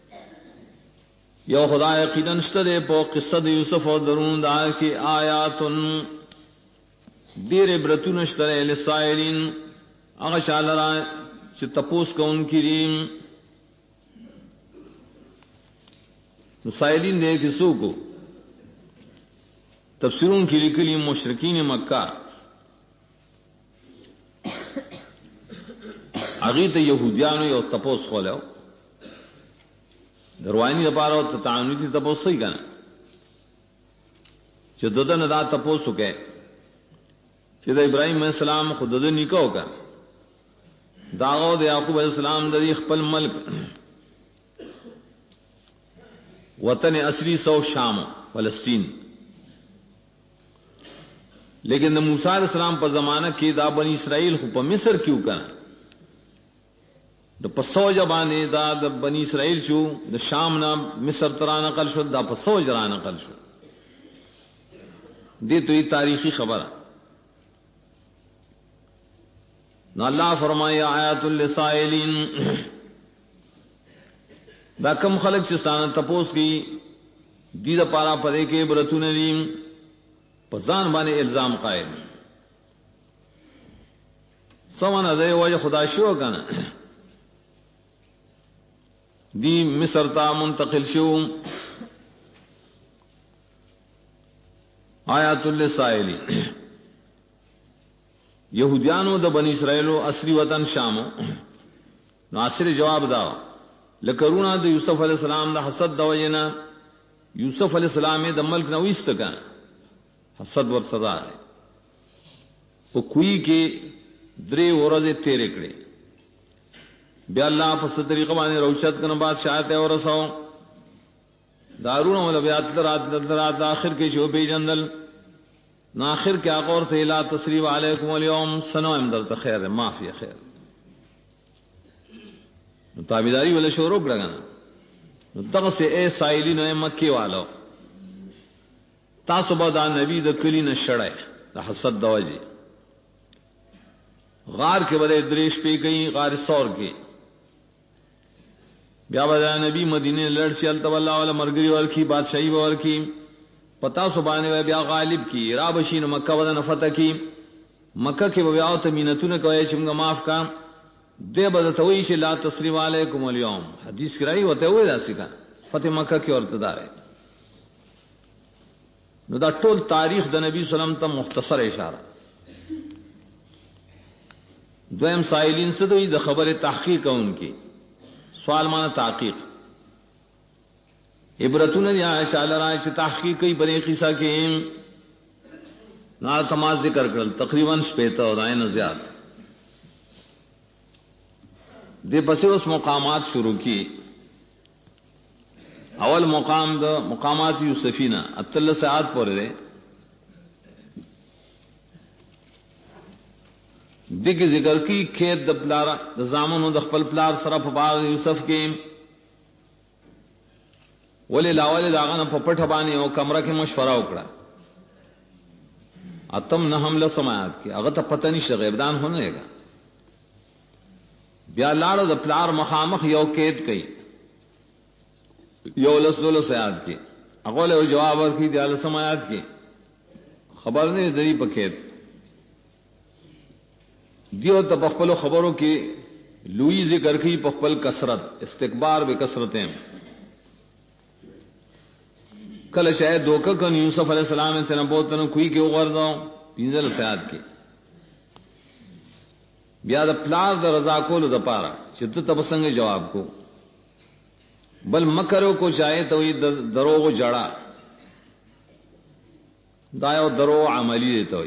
S2: یو خدا یقیناً شته په قصه د یوسف او درون دا کی آیات دیر عبرتون شته للسائلین هغه شالرا چې تپوس کون کریم نو سائلین دے کسو کو تفسیرون کی لکلی مشرکین مکہ اغیت یہودیانو یو تپوس خولیو دروانی دپارو تتعنوی تپوس صحیح کنا چه ددن دا تپوسو که چه دا ابراہیم علیہ السلام خود ددن نکو که داغو دا یعقوب علیہ السلام دا دی خپل ملک وطن اصلی سو شام فلسطین لیکن موسیٰ علیہ السلام پر زمانہ کی دا بنی اسرائیل خو پا مصر کیوں کنا دا پسو جبانے دا بنی اسرائیل شو دا شام نا مصر تران نقل شو دا پسو جران نقل شو دے تو یہ تاریخی خبر نا اللہ فرمائے آیات للسائلین دا کم خلق چستانا تپوس کی دید پارا پدے کے برتو ندیم پزان بانے الزام قائم سوانا دے وجہ خدا شو کنا دی مصر تا منتقل شو آیات للسائلی یہودیانو دا بنی اسرائیلو اصلی وطن شامو ناصر جواب داو لکرونا دا یوسف علیہ السلام دا حسد دا وجنا یوسف علیہ السلام دا ملک نویست کا حسد ور صدا ہے وہ کوئی کے درے ورز تیرے کڑے بیا اللہ پس طریقہ بانے روشت کنا بادشاہت ہے ورساو دارونا والا بیات لرات آخر کے شو بی جندل ناخر کے آقور تے لا تصریب علیکم اليوم سنو امدر خیر معافی خیر تابیداری والا شروع کرنا تغ سے اے سائلین اے مکی والو تاسو با دا نبی دا کلی نشڑے دا حسد دا وجی غار کے بدے دریش پی گئی غار سور کی بیا بدا نبی مدینے لڑسی التو اللہ والا مرگری ورکی بادشاہی ورکی پتا سبانے بیا غالب کی رابشین مکہ بدن فتح کی مکہ کے بیاو تمینتون کوئے چمگا معاف کا دے بدتوئی چھ لا تصریف علیکم اليوم حدیث کرائی ہوتے ہوئے دا سکا فتح مکہ کی ارتدار ہے نو دا ټول تاریخ دا نبی صلی اللہ علیہ وسلم تا مختصر اشارہ دویم سائلین سے دوئی دا خبر تحقیق ان کی سوال مانا تحقیق عبرتون یا اشالہ رائے سے تحقیق کئی بنے قصہ کے نا تماز ذکر کرل تقریباً شپیتا ہو دائیں زیاد دے پسے اس مقامات شروع کی اول مقام دا مقامات یوسفینہ اتل ساعت پر دے دگ ذکر کی کھیت دا پلارا دا زامن دا خپل پلار صرف باغ یوسف کے ولی لاولی داغانا پپٹ بانی او کمرہ کے مشورہ اکڑا اتم نہم لسمایات کی اگر تا پتہ نہیں شغیبدان ہونے گا بیا لاړو د پلار مخامخ یو کېد کئ یو لسلو سیاد کی اقول او جواب ورکی دی ال سمات کی خبر نه دی پکېد دیو ته خپل خبرو کې لوی ذکر کی خپل کثرت استکبار به کثرتیں کله شاید دوکه کن یوسف علیہ السلام ته نه بوتنه کوئی کې وګرځاو پینځل سیاد کی بیا د پلار د رضا کولو د پاره چې ته تبسنګ جواب کو بل مکرو کو چاہے تو یہ دروغ جڑا دا یو درو عملی دی ته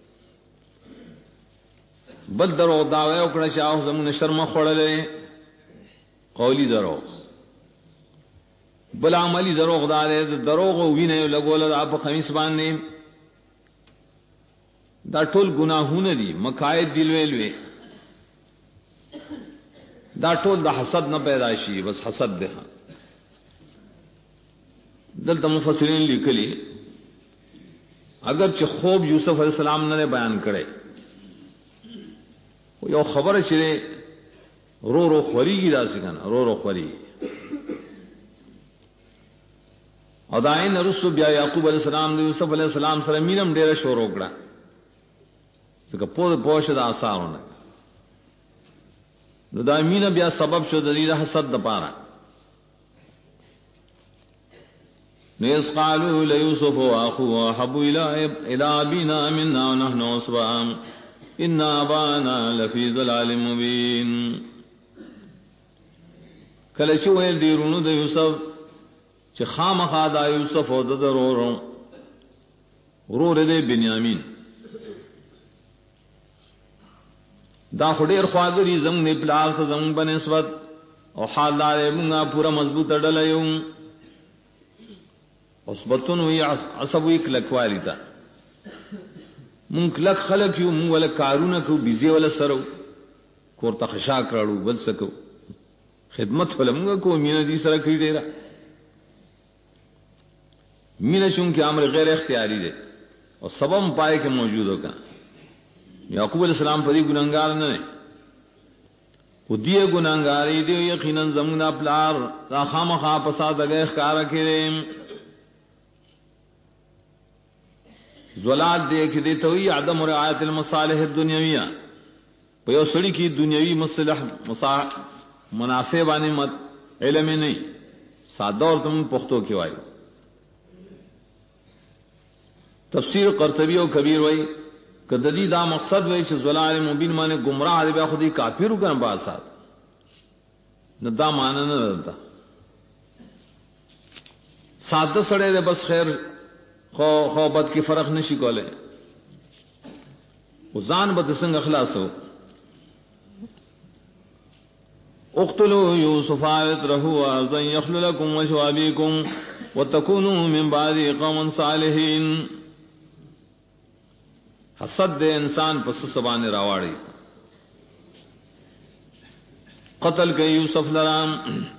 S2: بل درو دا یو کړه چې او زموږ شرم خړلې قولی درو بل عملی دروغ دار دروغ وینه لګول په خمیس باندې دا ټول گناهونه دي مکائد دی ویلوي دا ټول د حسد نه پیدا شي بس حسد ده دلته مفسرین لیکلي اگر چې خوب یوسف علیہ السلام نه بیان کړي یو خبره چې رو رو خوريږي داسې کنه رو رو خوري او داین رسول بیا یعقوب علیہ السلام د یوسف علیہ السلام سره مینم ډیره شور وکړه ځکه په پوښه د آثارونه نو دا مینه بیا سبب شو د دې حسد د پاره نس قالوا ليوسف واخوه احب الى ابينا منا ونحن عصبة ان ابانا لفي ضلال مبين کله چې ویل دی رونو د یوسف چې خامخا د یوسف او د ضرورو ورور دی بنیامین دا خډیر خواګری زم نه پلار ته زم بنسبت او حالدار موږ پورا مضبوط ډله یو اصبتون وی عصبوی کلکوالی تا مونږ کلک خلک یو مونږ ولا کارونه کو بيزي ولا سرو کورته خشا کړو بل سکو خدمت ولمږه کو مینه دي سره کوي ډیره مینه شون کې امر غیر اختیاري دي او سبب پای کې موجود ہوگا یعقوب علیہ السلام په دې ګناګار نه نه او دې ګناګاری دی یقینا زمنا پلار دا خامخا فساد غیر ښکارا کړي زلال دې کې دې توي عدم رعایت المصالح الدنیویہ په یو سړی کې دنیوي مصالح منافع باندې مت علم نه ساده اور تم پختو کې وایي تفسیر قرطبی او کبیر وایي کدی دا مقصد وایي چې زلال مبین باندې گمراه دی بیا خودي کافرو کنه باسات نه دا معنی نه ده ساده سړی دې بس خیر خو بد کی فرق نشي کوله وزان بد څنګه خلاصو اقتلوا يوسف وارثه وارضا يخل لكم وجه ابيكم وتكونوا من بعد قوم صالحين حسد دے انسان پس سبانے راواڑی قتل کے یوسف لرام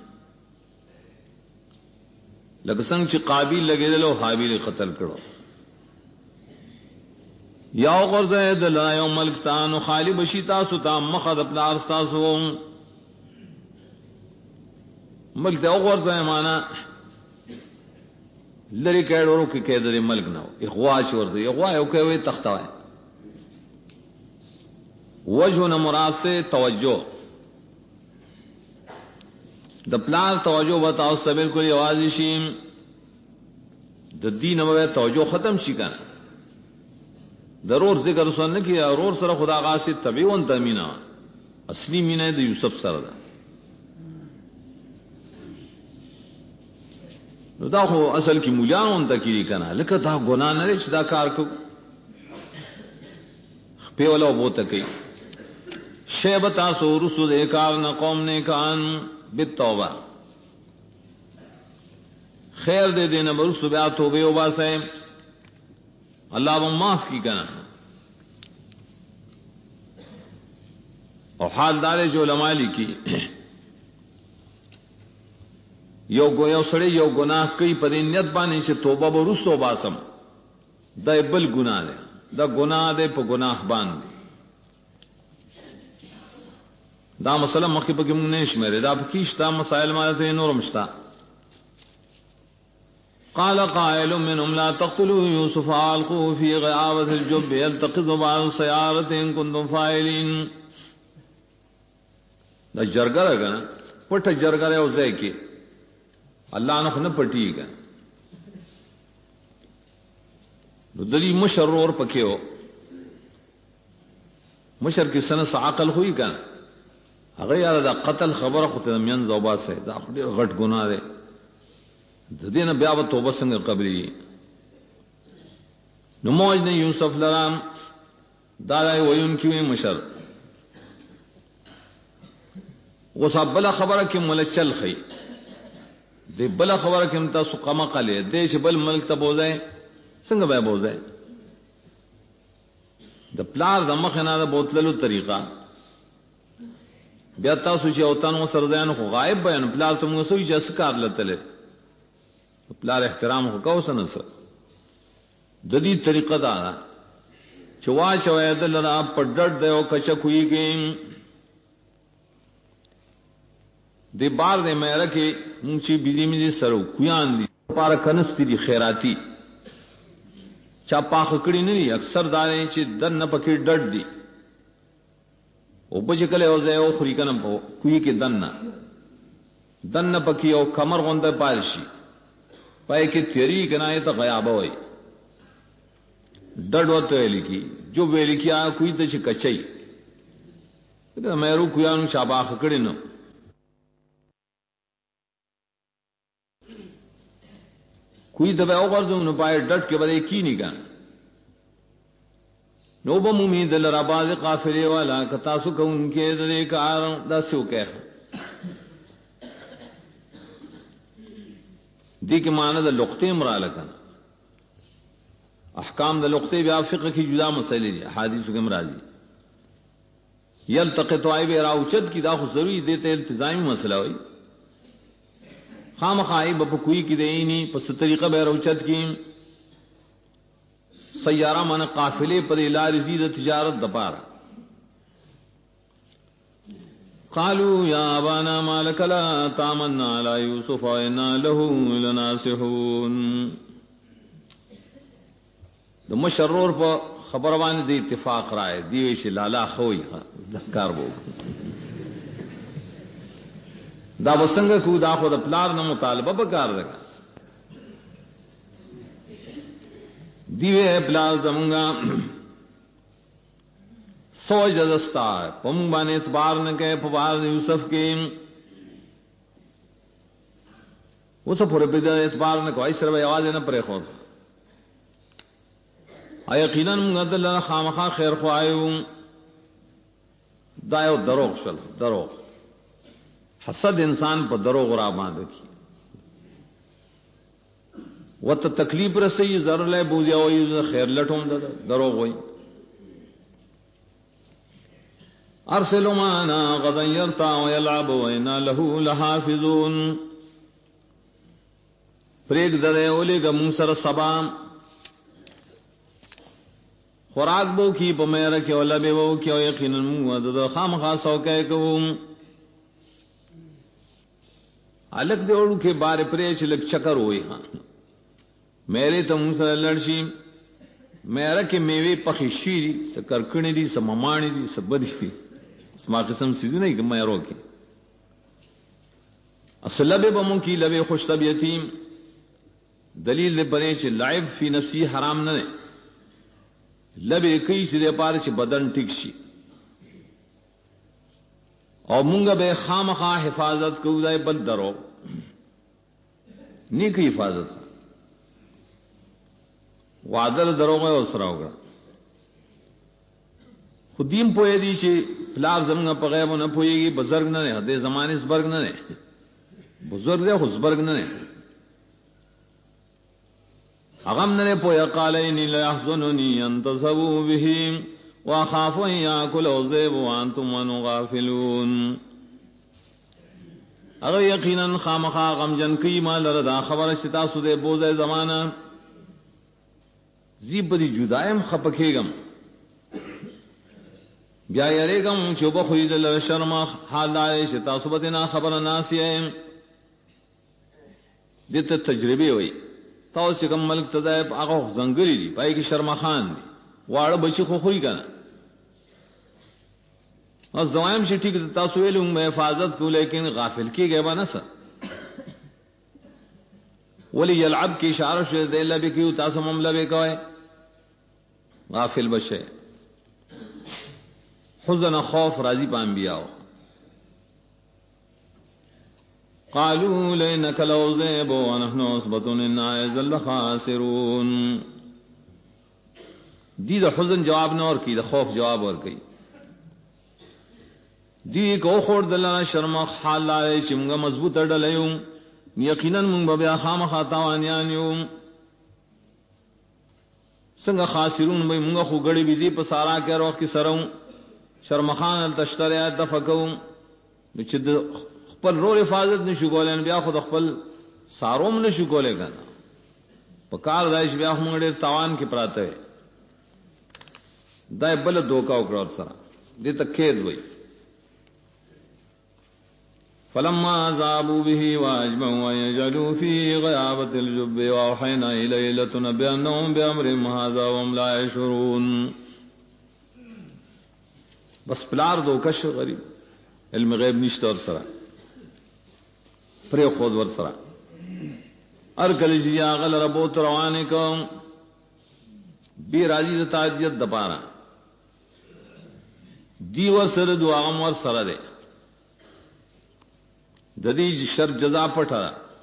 S2: لکه څنګه چې قابیل لګیدلو حابیل قتل کړو یا غرزه د لا یوم ملک تان خالی بشی تاسو ته مخد خپل ارستاسو ملک ته غرزه معنا لری کېړو کې کېدل ملک نه اغوا شو ورته اغوا یو کوي تختوي وجه مراد سے توجہ د پلان توجہ وتاو سبل کوئی आवाज شي د دین او توجہ ختم شي کنه ضرور ذکر سن کی اور سره خدا غاص تبيون تمینا اصلي مینه د یوسف سره ده نو دا خو اصل کی مولیان تکری کنه لکه دا ګنا نه چې دا کار کو په ولا وو تکي شیبتا سو رسول کار نه قوم نه کان بالتوبہ خیر دے دینا برس بیا توبے و باسے اللہ وہ معاف کی کنا اور حال دارے جو علماء لکھی یو سڑے یو گناہ کئی پدی نیت بانے سے توبہ برس و باسم دا بل گناہ دے دا گناہ دے پا گناہ بان دے دا مسئلہ مخی پا کم نیش میرے دا پکیش دا مسائل مالتے نورم شتا قال قائل منهم لا تقتلوا يوسف والقوه في غيابة الجب يلتقط بعض السيارة إن كنتم فاعلين دا جرگر ہے نا پٹھ جرگر ہے اسے کہ اللہ نے خود پٹی گا دلی مشر اور پکے ہو مشر کی سنس عقل ہوئی کا هغه یاره دا قتل خبره خو ته من زوبا سه دا ډېر غټ ګناه ده د دې نه بیا و توبه څنګه قبلي نموج نے یوسف لرام دارای وین کیویں مشر وصاب بلا خبر کی مل چل خی دے بلا خبر کی متا سقما قلے دیش بل ملک ته بوزای څنګه به بوزای د پلار د مخنه د بوتللو طریقہ بیا تاسو چې اوتان سرزان خو غائب بیان پلار ته موږ سوي جس کار لته پلار احترام خو کو سن سر د دې طریقه دا چوا شوی د لرا پډړ دیو کچ کوي کې دی بار دے میں رکھے مونچی بیزی میں سرو کویان دی پارا کنستی دی خیراتی چا پاک کڑی نہیں اکثر دارے چی دن نہ پکی ڈٹ دی او بچ کلے او زے او خری کنم کوئی کے دن نہ پکی او کمر غندہ پارشی پائے کہ تیری کنائے تا غیاب ہوئی ڈٹ وقت ویلی کی جو ویلی کی آیا کوئی تا چی کچائی میرو کویانو چا پاک کڑی نو کوئی دبے اوغر جو نو پائے ڈٹ کے بدے کی نہیں کہا نو بمومی دل رباز قافلے والا کتاسو کہ ان کے دلے کار دسو کہہ دی کے معنی دا لقطے مرا لکن احکام دا لقطے بیا فقہ کی جدا مسئلے دی حادثو کے مرا دی یلتقط عیب راوچد کی دا خو ضروری دیتے التزامی مسئلہ ہوئی خام خائی بپ کوئی کی دینی پس طریقہ بے روچت کی سیارہ من قافلے پر لارزید تجارت دپارا قالوا یا ابانا ما لک لا تامنا علی یوسف وإنا له لناصحون د مشرور په خبر باندې د اتفاق رائے دیوی شي لالا خوئی ذکر وو دا وسنګ کو دا خو د پلار نه مطالبه وکړ لگا دیوے پلار زمونگا سوچ دستا پم بانے اعتبار نہ کہ پوار یوسف کے وہ سب پورے پہ اعتبار نہ کو ایسر بھائی آواز نہ پرے خود یقینا مغد اللہ خامخا خیر خواہیو دایو دروغ شل دروغ حسد انسان پر دروغ را باندھ کی وت تکلیف رسی زر لے بوزیا ہوئی خیر لٹوں دروغ ہوئی ارسلوا معنا غدا يرتع ويلعب وإنا له لحافظون پریگ دے اولے گا منصر سبا خوراک بو کی پمیر کے ولا بے وہ کہ یقینا مو خام خاص ہو کہ کو الگ دوڑ کے بار پریش لگ چکر ہوئی ہاں میرے تو منہ سے لڑشی میرا کہ میوے پخی شیری سکرکڑی دی سممانی دی سبدی دی اسما قسم سیدی نہیں کہ میں روکی اصل لبے بمو کی لبے خوش طبیعتیم دلیل دے بنے چھ لعب فی نفسی حرام نہ لبے کئی چھ دے پارے چھ بدن ٹک شی اور منگا بے خام خواہ حفاظت کو دائے بل درو نیکی حفاظت وعدل دروغ ہے اسرا ہوگا خودیم پوئے دی چی پلار زمگا پغیب نہ پوئے گی بزرگ نہ نے دے زمانے زبرگ نہ نے بزرگ دے خزبرگ نہ نے اغم نہ پویا قال انی لا يحزنني ان تذهبوا به واخاف ان ياكل الذئب وانتم عنه غافلون اگر یقینا خامخا غم جن کی مال ردا خبر شتا سودے بوزے زمانہ زیب بدی جدائم خپکے گم بیا یری گم چوب خوید ل شرم حال دای شتا سبتنا خبر ناسی دته تجربه وئی تاسو کوم ملک تدای هغه زنګری دی پای کی شرم خان دی واړه بچی خو خوې کنه او زوایم شي ٹھیک تاسو ویلم میں حفاظت کو لیکن غافل کی گئے با نہ سر ولی یلعب کی اشارہ شے دے اللہ بھی کیوں تاسو معاملہ بے کوئے غافل بشے حزن خوف راضی پا انبیاء قالوا لئنك لو ذئب ونحن عصبة إنا إذا لخاسرون دی د حزن جواب نه ور کی د خوف جواب ور کی دی کو خور دلنا شرم حال لای چې موږ مضبوط ډلایو یقینا موږ بیا خامخا تاوانیان یو څنګه خاسرون به موږ خو غړي بيزي په سارا کې روح کې سرو شرمخان التشتریا دفقو چې خپل رول حفاظت نشو کولای بیا خو خپل ساروم نشو کولای کنه په کار دایش بیا موږ ډېر تاوان کې پراته دای بل دوکا وکړ سره دې ته کېد وای فلما ذابوا به واجمعوا يجعلوا في غيابة الجب وأوحينا إليه لتنبئنهم بأمرهم هذا وهم لا يشعرون بس پلار دوکش غریب علم غیب نشته ور سره پرې خود ور سره ار کله چې هغه ربوت روانه کوم بی راضی د تعدیت د پاره دی ور سره دعا ور سره ده د دې شر جزا پټه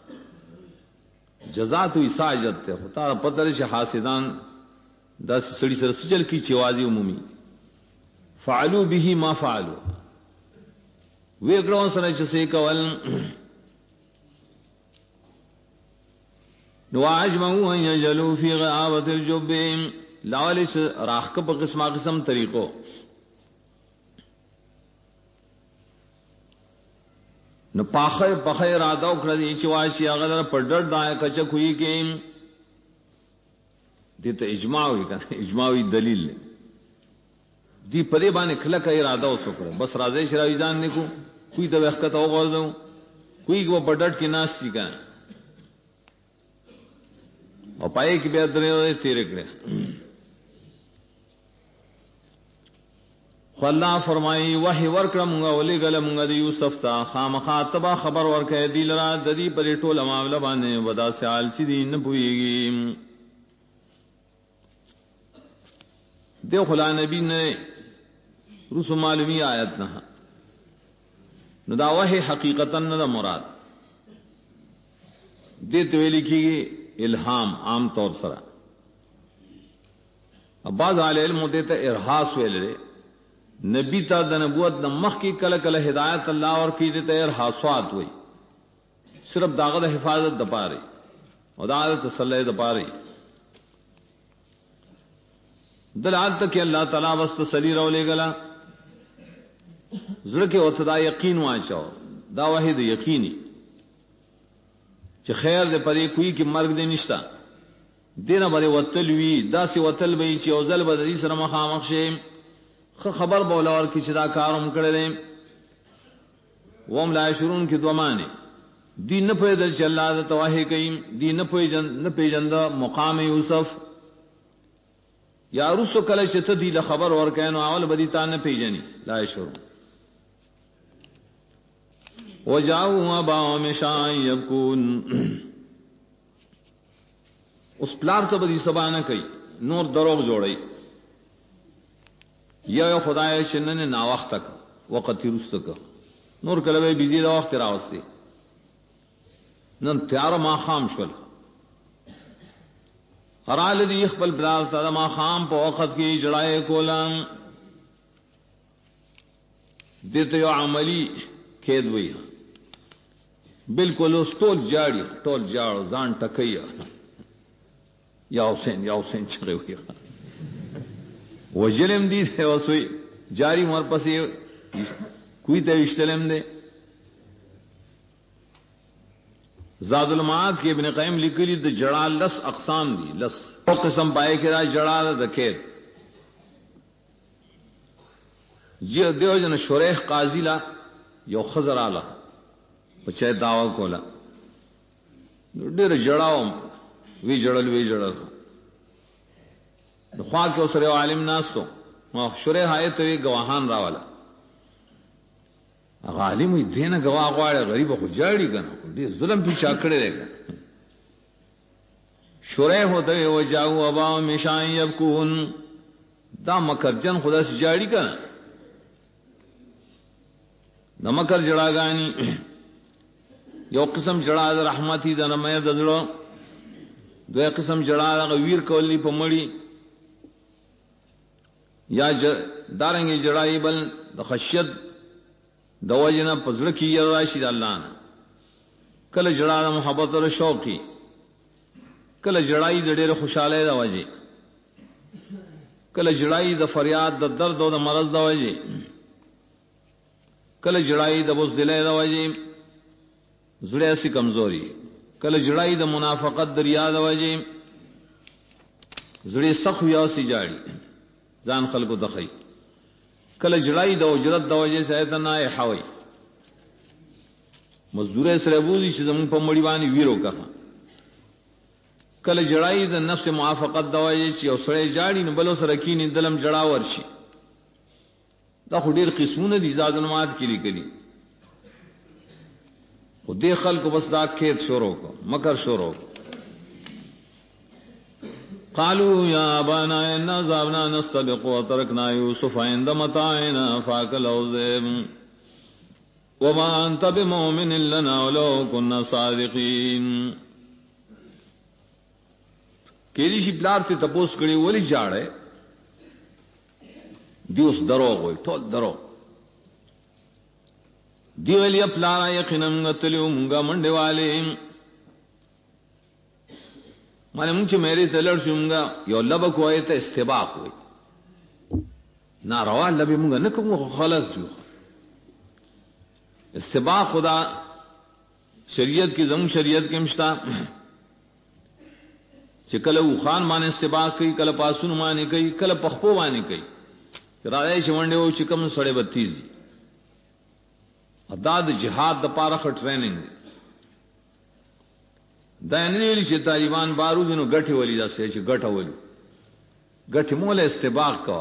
S2: جزا تو اساجت ته ہوتا پتہ لري چې حاسدان د سړي سره سجل کی چوازي عمومي فعلوا به ما فعلوا وی ګرون سره چې څه کول نو اجمعوا ان يجلوا في غابه الجب لاولش راخک په قسم طریقو نو پاخه اراده وکړه چې واشي هغه په ډډ دای کچ کوي کې دې ته اجماع وي کنه اجماعي دلیل دی پرې باندې کله اراده وکړه بس راځي شراوي ځان نه کو کوئی د وخت ته وګورځو کوئی کو په ډډ کې ناس دي کنه او پای کې به درې تیر کړه خو الله فرمایي وحي ورکړه مونږه ولي ګل مونږه د یوسف ته خامخاتبه خبر ورکړه دی لرا د دې پرې ټوله معاملې باندې ودا سال چې دین نه پويږي دیو خلا نبی نے رسو معلومی آیت نہ نو دا وحی حقیقتا نہ مراد دیتے ویلی کی الہام عام طور سرا اب بعض علی علم دیتا ارحاس ویلے نبی تا د نبوت د مخ کی کله کله ہدایت اللہ اور کی دیتا ارحاسات ہوئی صرف داغت حفاظت دپاری او داغت تسلی دپاری دلال تک اللہ تعالی وست سلی رو لے گلا زړه کې ورته دا یقین واچو دا واحد یقیني چې خیر دې پرې کوئی کې مرګ دې نشتا دینه باندې وتل وی دا سی وتل به چې اوزل به دې سره مخامخ شي خبر بولا اور کې چې دا کاروم کړل ووم لا شرون کې دومانه دین نه پیدل چې الله د توحید کوي دین نه پیجن مقام یوسف یا رسو کله چې ته دې خبر ورکاینو اول بدی تا نه پیجنی لا شرون وجاؤوا اباهم عشاء يبكون اس پلار ته بدی سبا نه کوي نور دروغ جوړي یا خدای چې نن نه وخت تک وخت رستک نور کله به بيزي دا وخت راوستي نن تیار ما خام شول هرال دی خپل بلال ته ما خام په وخت کې جړای کولم دته یو عملی کېد وی بالکل ټول جاړو ځان ټکیا یا حسین چغه وی وجلم دي اوسوي جاری مر پسې کوئی ته وشتلم دے زاد المعاد کې ابن قیم لیکلی د جړال لس اقسام دي لس او قسم پای کې دا جړال د کېد یو دیو جن شریح قاضی لا یو خضر اعلی په چا داوا کولا ډېر جړاو وی جړل نو خوا کې اوسره عالم ناس ته ما شریح آیت وی گواهان راواله عالم وی دینه گواه غواړي غریب خو جاړي کنه دې ظلم په چا کړی دی شریح هوته او جاو ابا مشان یبکون دا مکرجن خدا سے جاړي کنه نمکر جړاګانی یو قسم جړا د رحمتي د نمې د زړه دوی قسم جړا د ویر کولی په مړی یا دارنګ جړای بل د خشیت د وجنه پزړه کې راشي د الله نه کله جړا د محبت او شوقي کله جړای د ډېر خوشاله د وجه کله جړای د فریاد د درد او د مرض د وجه کله جړای د بوزدلې د وجه زړه سي کمزوري کله جړای د منافقت د ریا د وجه زړه سخت یا سي جاړي ځان خلکو دخی کله جړای د اجرت د وجه سایته نه حوي مزدور سره بوزي چې زمون په مړی باندې ویرو کړه کله جړای د نفس موافقت د وجه چې اوسړې جاړي نه بل سره کینې دلم جړا ورشي دا خو ډیر قسمونه دي ځادنمات کې لیکلي خو دې خلکو بس دا کېد شروع کو مکر شروع قالوا يا ابانا إنا ذهبنا نستبق وتركنا يوسف عند متاعنا فأكله الذئب وما أنت بمؤمن لنا ولو كنا صادقين کېدی شي پلار ته تپوس کړي ولی جاړه دیوس دروغ وي ټول دروغ دی ویلی پلار یقینا غتلو مونږه منډه والے مانه مونږ چې مېری تلل شومګه یو لب کوی ته استباق وي ناروا لبي مونږ نه کوم خلق جو استباق خدا شریعت کی زم شریعت کې مشتا چې کله خان باندې استباق کوي کله پاسون باندې کوي کله پخپو باندې کوي راځي چې منډه و چې کوم سړې بتیزي اداد جهاد د پاره خ ټریننګ دا نه ویل چې طالبان بارودونو غټي ولې دا چې غټه ولې غټي مولا استباق کا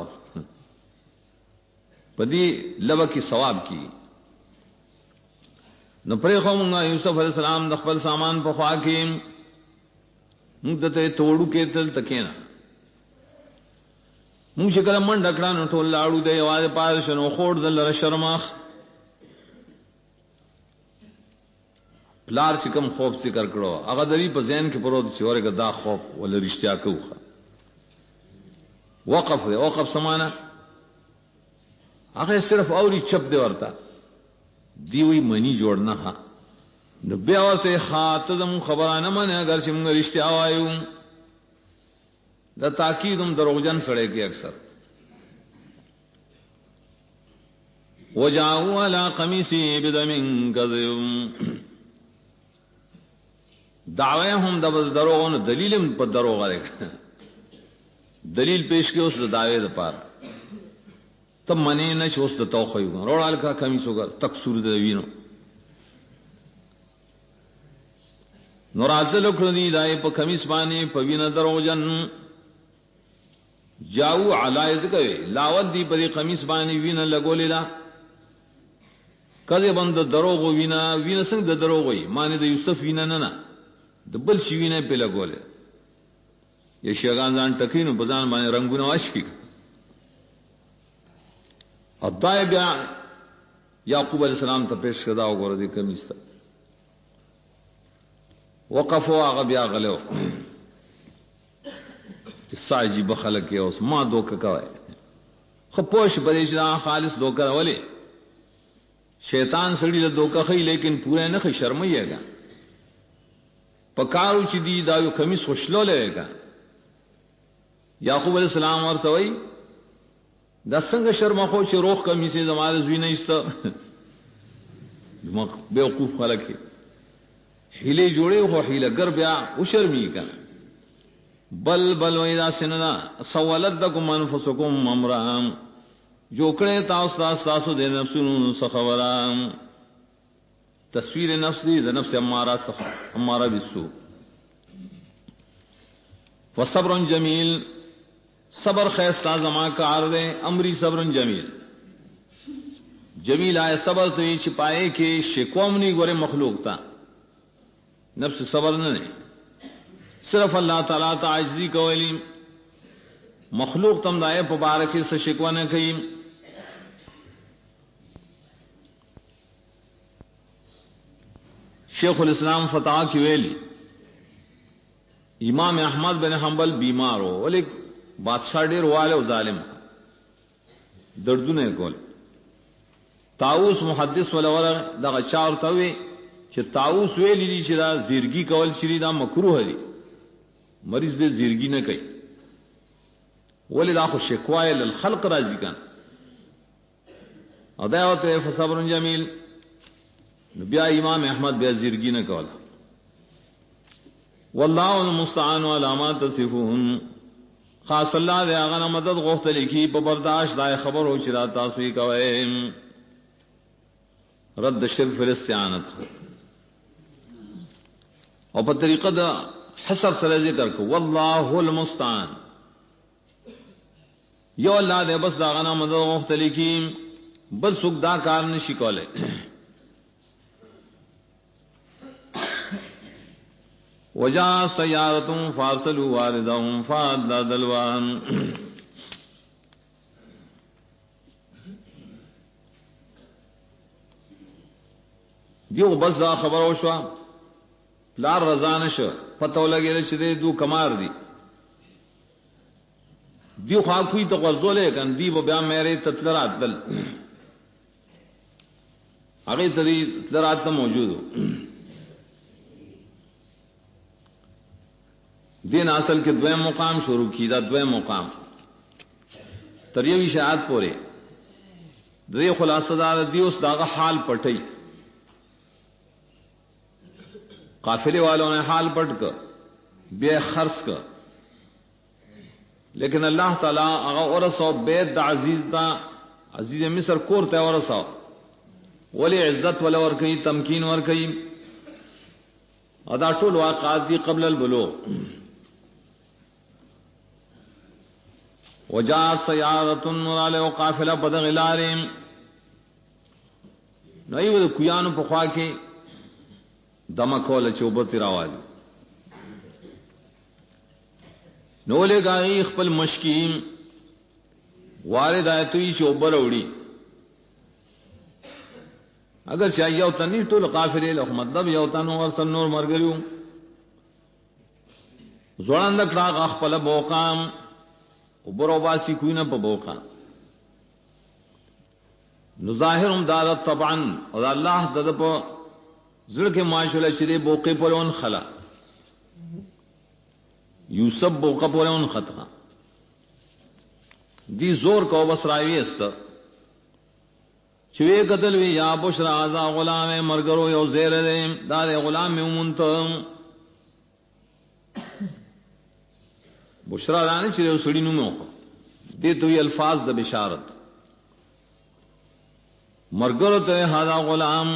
S2: پدې لبا کی ثواب کی نو پرې خو موږ یوسف علی السلام د خپل سامان په خوا کې موږ ته توړو کې تل تکینا موږ چې کله منډه کړه نو ټول لاړو دی आवाज پاره شنو خور د لره شرماخ پلار چې کوم خوف ذکر کړو هغه دری په ذهن کې پروت چې اورګه دا خوف ول رښتیا کوخه وقف سمانا هغه صرف اوري چپ دی ورته دی وی منی جوړ نه ها نو بیا ورته خاطم خبرانه منه اگر چې موږ رښتیا وایو دا تاکیدم دروغجن سره کې اکثر وجاءوا على قميصي بدم كذب دعوهم د دروغونو دلیلم په دروغ لري دلیل پیش کې اوس د دعوی د پاره ته منی نه چې اوس د توخی وروړال کا کمیسو ګر تکسور د وینو نورازل کړی دای په کمیس باندې په وینه دروغجن جاو علایز کوي لاول دی په کمیس باندې وینه لګولې دا کله بند دروغ وینه څنګه د دروغ وي معنی د یوسف وینه نه د بل شي وینه په لګولې یا شیغان ځان ټکینو په ځان باندې رنگونه واشي ادای بیا یعقوب علیہ السلام ته پیش کړه وګوره دې کمیس ته وقفوا هغه بیا غلو چې ساجي بخلک یې اوس ما دوکه کوي خو پوش پرېش دا خالص دوکه ولې شیطان سړی له دوکه خي لیکن پورا نه خي شرمېږي پکارو چې دی دا یو کمیس خوشلو لګا یعقوب علیہ السلام ورته وای دا څنګه شرم خو چې روخ کمیسې زماده زوی نه ایست دماغ بیوقوف خلک هیله جوړه خو هیله ګر بیا او شرمې کا بل ویدا سننا سوالتکم انفسکم امرام جو کړه تاسو د نفسونو سخورام تصویر نفس دی د نفس اماره بالسوء وصبر جمیل صبر خیستا زما کار دے امری صبر جمیل جمیل آئے صبر تو یہ چھپائے کہ شکوم نہیں گورے مخلوق تا نفس صبر نہ صرف اللہ تعالیٰ تا عجزی کولی مخلوق تم دائے پبارکی سے شکوہ نہ کئی شیخ الاسلام فتح کی ویلی امام احمد بن حنبل بیمار ہو لیکن بادشاہ ډیر والے او ظالم دردونه کول. طاووس محدث ولور دغه چار توي چې طاووس ویلی دي چې دا زیرګي کول شری دا مکروه دي، مریض دې زیرګي نه کوي. ولې دا خو شکوای للخلق راځي کان او دا وته فصبر جمیل. بیا امام احمد بیا زیرګي نه کوله. والله المستعان علامات تصفون. خاص الله دې هغه مدد غوښتل کی په برداشت دا خبر او چې را تاسو یې کوي. رد شرک فی الاستعانت او په طریقه دا حصر سره ذکر کو والله المستعان. یو الله دې بس دا غنا مدد غوښتل کی بل څوک دا کار نشي کولای. وجاء سيارة فارسلوا واردهم فأدلى دلوان. دیو بس دا خبر وشوا پلار رضا نشو پتہ ولګی چې دې دو کمار دي دیو خاکوی ته ورزولې کان دی بیا مېره تتلرات دل هغه ته تلرات موجود دین اصل کے دویم مقام شروع کی دا دویم مقام تریوی شاعت پورے دری خلاصہ دار دیوس داغا حال پٹئی قافلے والوں نے حال پٹ کر بے خرچ کر لیکن اللہ تعالیٰ اغا ورسو بیت دا عزیز دا عزیز مصر کورتے ورسو ولی عزت ولی ورکی تمکین ورکی ادا طول واقعات دی قبل البلوغ. وجاءت سيارة مرال وقافلة بدغ لارم نو ایو د کویانو په خوا کې دمکول چوبت راوالي نو له غاغي خپل مشکیم وارد ایتوی چوبر وړي اگر چا یو تنی ټول قافله له مطلب یو تن اور سن نور مرګریو زوړاند کړه خپل بوقام وبرو باسی کوئی نہ پبوکا نظاہرم دارت طبعا اور اللہ ددپ زڑ کے معاشرہ شری بوقے پرون خلا یوسف بوقا پرون خطا دی زور کو بس راوی است چوے قتل وی یا بشرا ذا غلام مرگرو یو زیر دار غلام منتم بشرا رانی چې سړی نوم وکړه دې دوی الفاظ د بشارت مرګرو ته هاذا غلام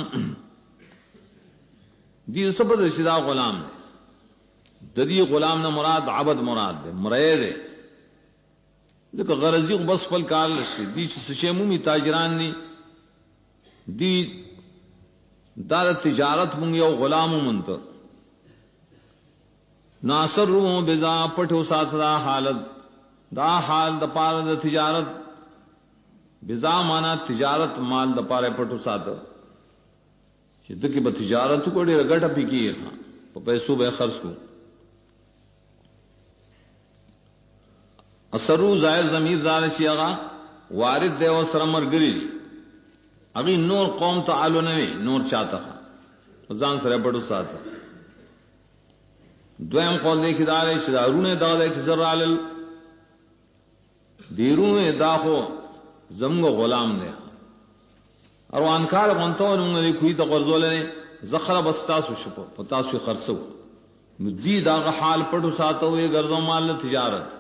S2: دې سبد شدا غلام د دې غلام نه مراد عبد مراد ده مرید ځکه غرضی بس خپل کار لشي دې چې شیمومي تاجران دي دې دا تجارت مونږ یو غلام مونته ناصر رو بزا پټو سات دا حالت دا حال د پاره د تجارت بزا معنا تجارت مال د پاره پټو سات چې دغه په تجارت کو ډېر غټه پکې په پیسو به خرج کو اثرو زائر ضمیر دار چې هغه وارد دی او سره مرګري اغي نور قوم تعالو نه نور چاته ځان سره پټو سات دویم قول دے کدارے شدارون دا دے کسر علل دیرون دا خو زمگ غلام دے اروانکار غنطور انگا دے کوئی تا قرزو لنے زخر بستاسو شپو پتاسو خرسو نو دی دا حال پڑو ساتو یہ گرزو مال تجارت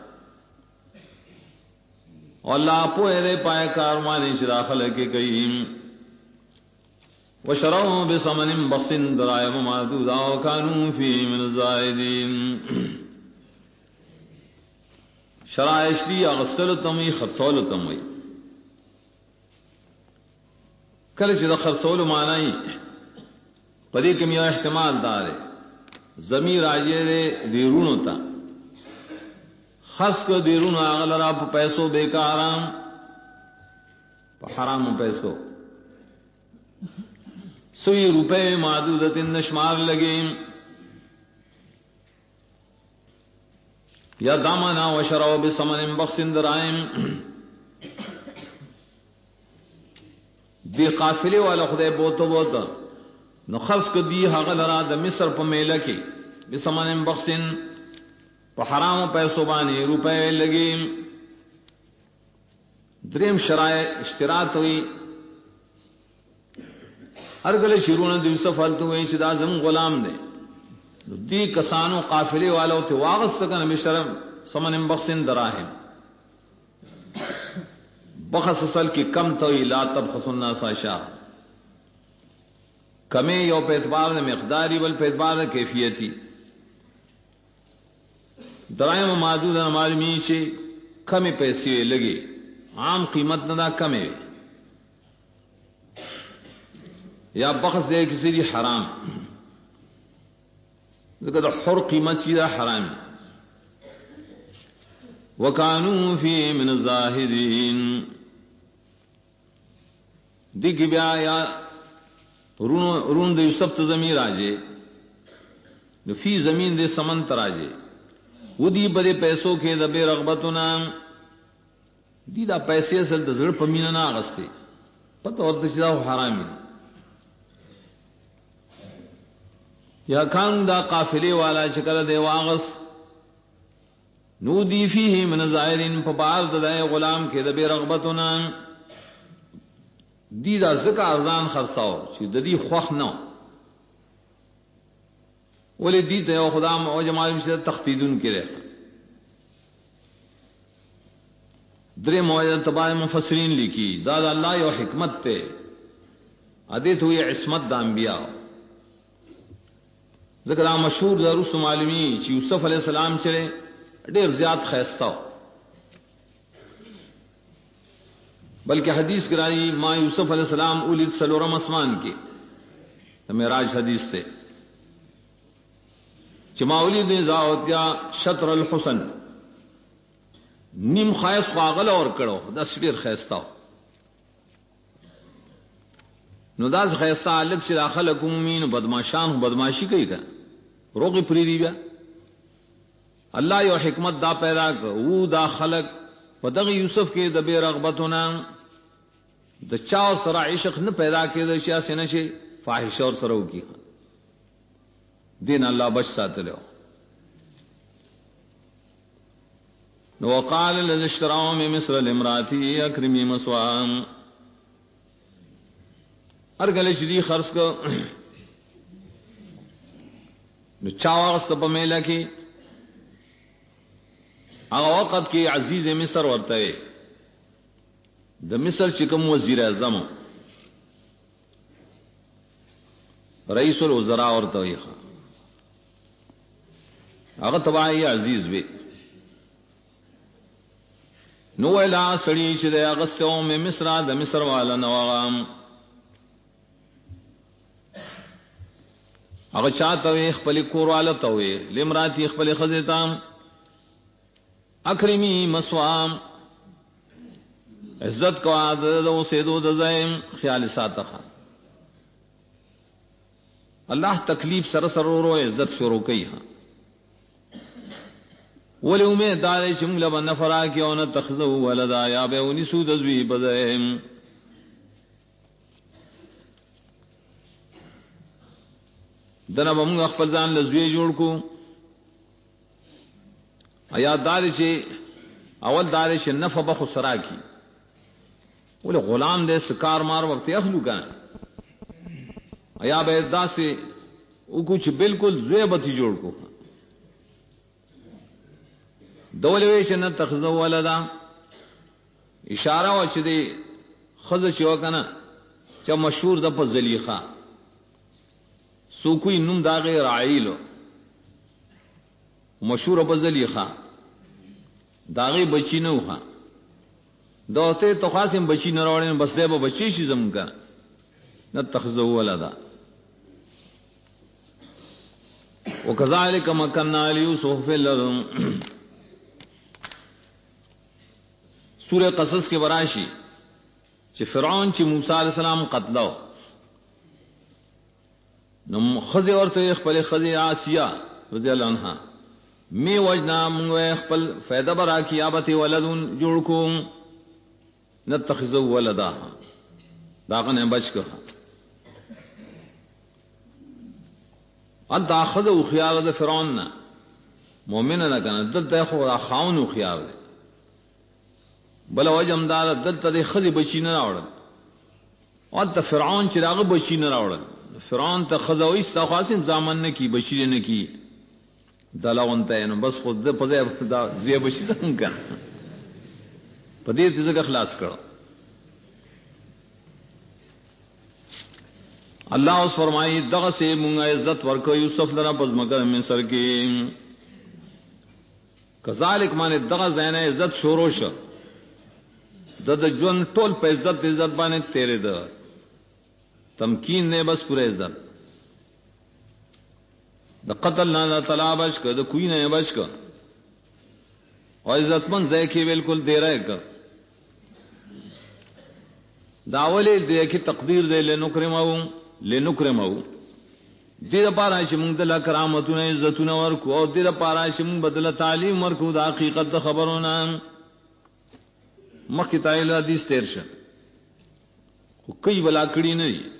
S2: اور اللہ پوئے دے پائے کارمانی شراخل کے قیم وشروا بثمن بخس دراهم معدودا وكانوا فيه من الزاهدين. شرائش دی اغسل تموی خرصول تموی کله چې د خرصول معنی پدې کې یو احتمال دار ضمیر راځي دې دیرونو ته خاص کو دیرونو اغلرا په پیسو بیکارام په حرامو پیسو سوی روپے معدودت نشمار لگے یا دامنا وشروا بثمن بخس درائم دی قافله والا خدای بوته نو خرص کو دی هغه لرا د مصر په میله کې بسمن بخسن په حرامو پیسو باندې روپے لګي. دریم شرایط اشتراط ہوئی ارگل شیرون د یوسف حالت ہوئی چې دا زم غلام دی دی کسانو قافله والو ته واغس کنه مشرم سمن بخسن دراهم بخس اصل کی کم تو لا تبخس الناس اشیاء کمی یو په اعتبار د مقداری بل په اعتبار د کیفیتی دراهم معدود معلومی شي کمی پیسې لګي عام قیمت نہ دا کم ہے یا بخس دے کسی دی حرام ذکر دا حر قیمت چیزا حرام وکانو فی من الزاہدین دیکھ بیا یا رون دے یوسف تزمین راجے فی زمین دے سمن تراجے وہ دی بدے پیسوں کے دبے رغبتنا دی دا پیسې اصل د زړه په مینا نه اغسته پته ورته چې دا حرامي یا کان دا قافله والا شکل دی واغس نو دی فيه من زائرین په بار د غلام کې د رغبتنا دی دا زکه ارزان خرڅاو چې د دې خوخ نه ولې دی ته خدا او جمال مشه تخدیدون کړي. درې موعظه تبع مفسرین لیکي دا د الله یو حکمت ته ادیت ہوئی عصمت د انبیاء ذکر مشهور درس معلومی چې یوسف علی السلام چره ډیر زیات خیستا بلکہ حدیث کرائی ما یوسف علیہ السلام اولید سلورم اسمان کی معراج حدیث تے چما اولید زاوتیا شطر الحسن نیم خیس خواغل اور کڑو دس ډیر خیستا نو داس خیستا الگ سے داخل کومین بدمعشان بدمعشی کوي کا روغی پری دی بیا اللہ یو حکمت دا پیدا او دا خلق پدغ یوسف کې د بے رغبتنا د چاو سره عشق نه پیدا کېد چې اسنه شي فاحش اور سره وکي دین الله بچ ساتلو. نو وقال الذي اشتراه من مصر لامراته اكرمي مثواه ارګل چې دی خرڅ کو نو چاو سره په میله کې هغه وخت کې عزیز مصر ورته د مصر چې کوم وزیر اعظم رئیس الوزراء ورته وي هغه تبعی عزیز وي نو ویلا سړی چې د هغه سوم مصر د مصر والا نوغام هغه چاته خپل کورواله ته وي لمراتی خپل خزیتام اکرمی مسوام عزت کو عادت و سیدو دزائم خیال ساتخا اللہ تکلیف سر رو عزت شروع کی ہاں ولی امید دارے چمگل بنفرا کی اونا تخذو ولدا یا بیونی سود ازوی بدائم دنا بمونگ اخفل زان لزوی جوڑ کو آیات داری چې اول داری چې نفع بخو سرا کی ولی غلام دے سکار مار وقت اخلو کان آیا بیدا سے او کچھ بالکل زیبتی جوڑ کو دولی چې نه تخزو ولدا اشاره و چې دی خز چې وکنه چې مشهور د په زلیخا سو کوئی نوم دا غیر عائلو مشهور ابو زلیخا داغي بچی نه وخا دوته تو خاصم بچی نه راوړل بس دې به بچی شي زمکا نه تخذو ولدا وکذالک مکننا لیوسف فی الارض سورہ قصص کے براشی چې فرعون چې موسی علیہ السلام قتلو نو خزی ورته خپل خزی آسیہ رضی اللہ عنہا می وجنا مونږ خپل فائدہ برا کی ابته ولدون جوړ کو نتخذو ولدا داغه نه بچ کړه ان داخذ او خيار د فرعون نه مؤمن نه کنه دلته خو را خاون او خيار دی بل وجم دار دلته د خزي بچی نه راوړل او ته فرعون چې داغه بچی نه راوړل فرعون ته خزوي استخاصم ځامن نه کی بچی نه کی دلاونته نو بس خود په ځای دا زی بچی څنګه په دې ځکه خلاص کړو اللہ اس فرمائی دغه سے مونږه عزت ورکو یوسف لرا پس مگر مصر کې کذالک معنی دغه زینه عزت شروع شو د جون ټول په عزت باندې تیرې ده تمکین نه بس پوره عزت د قتل نه طلبش کړه د کوی نه بچ کړه او عزتمن ځای کې بالکل دی راځه داولې دې کې تقدیر دې لنکرمو دې لپاره چې موږ د کرامتونو عزتونه ورکو او دې لپاره چې موږ بدله تعلیم ورکو د حقیقت خبرونه مخکې تعالی حدیث تیر شه خو کوي بلا کړی نه دي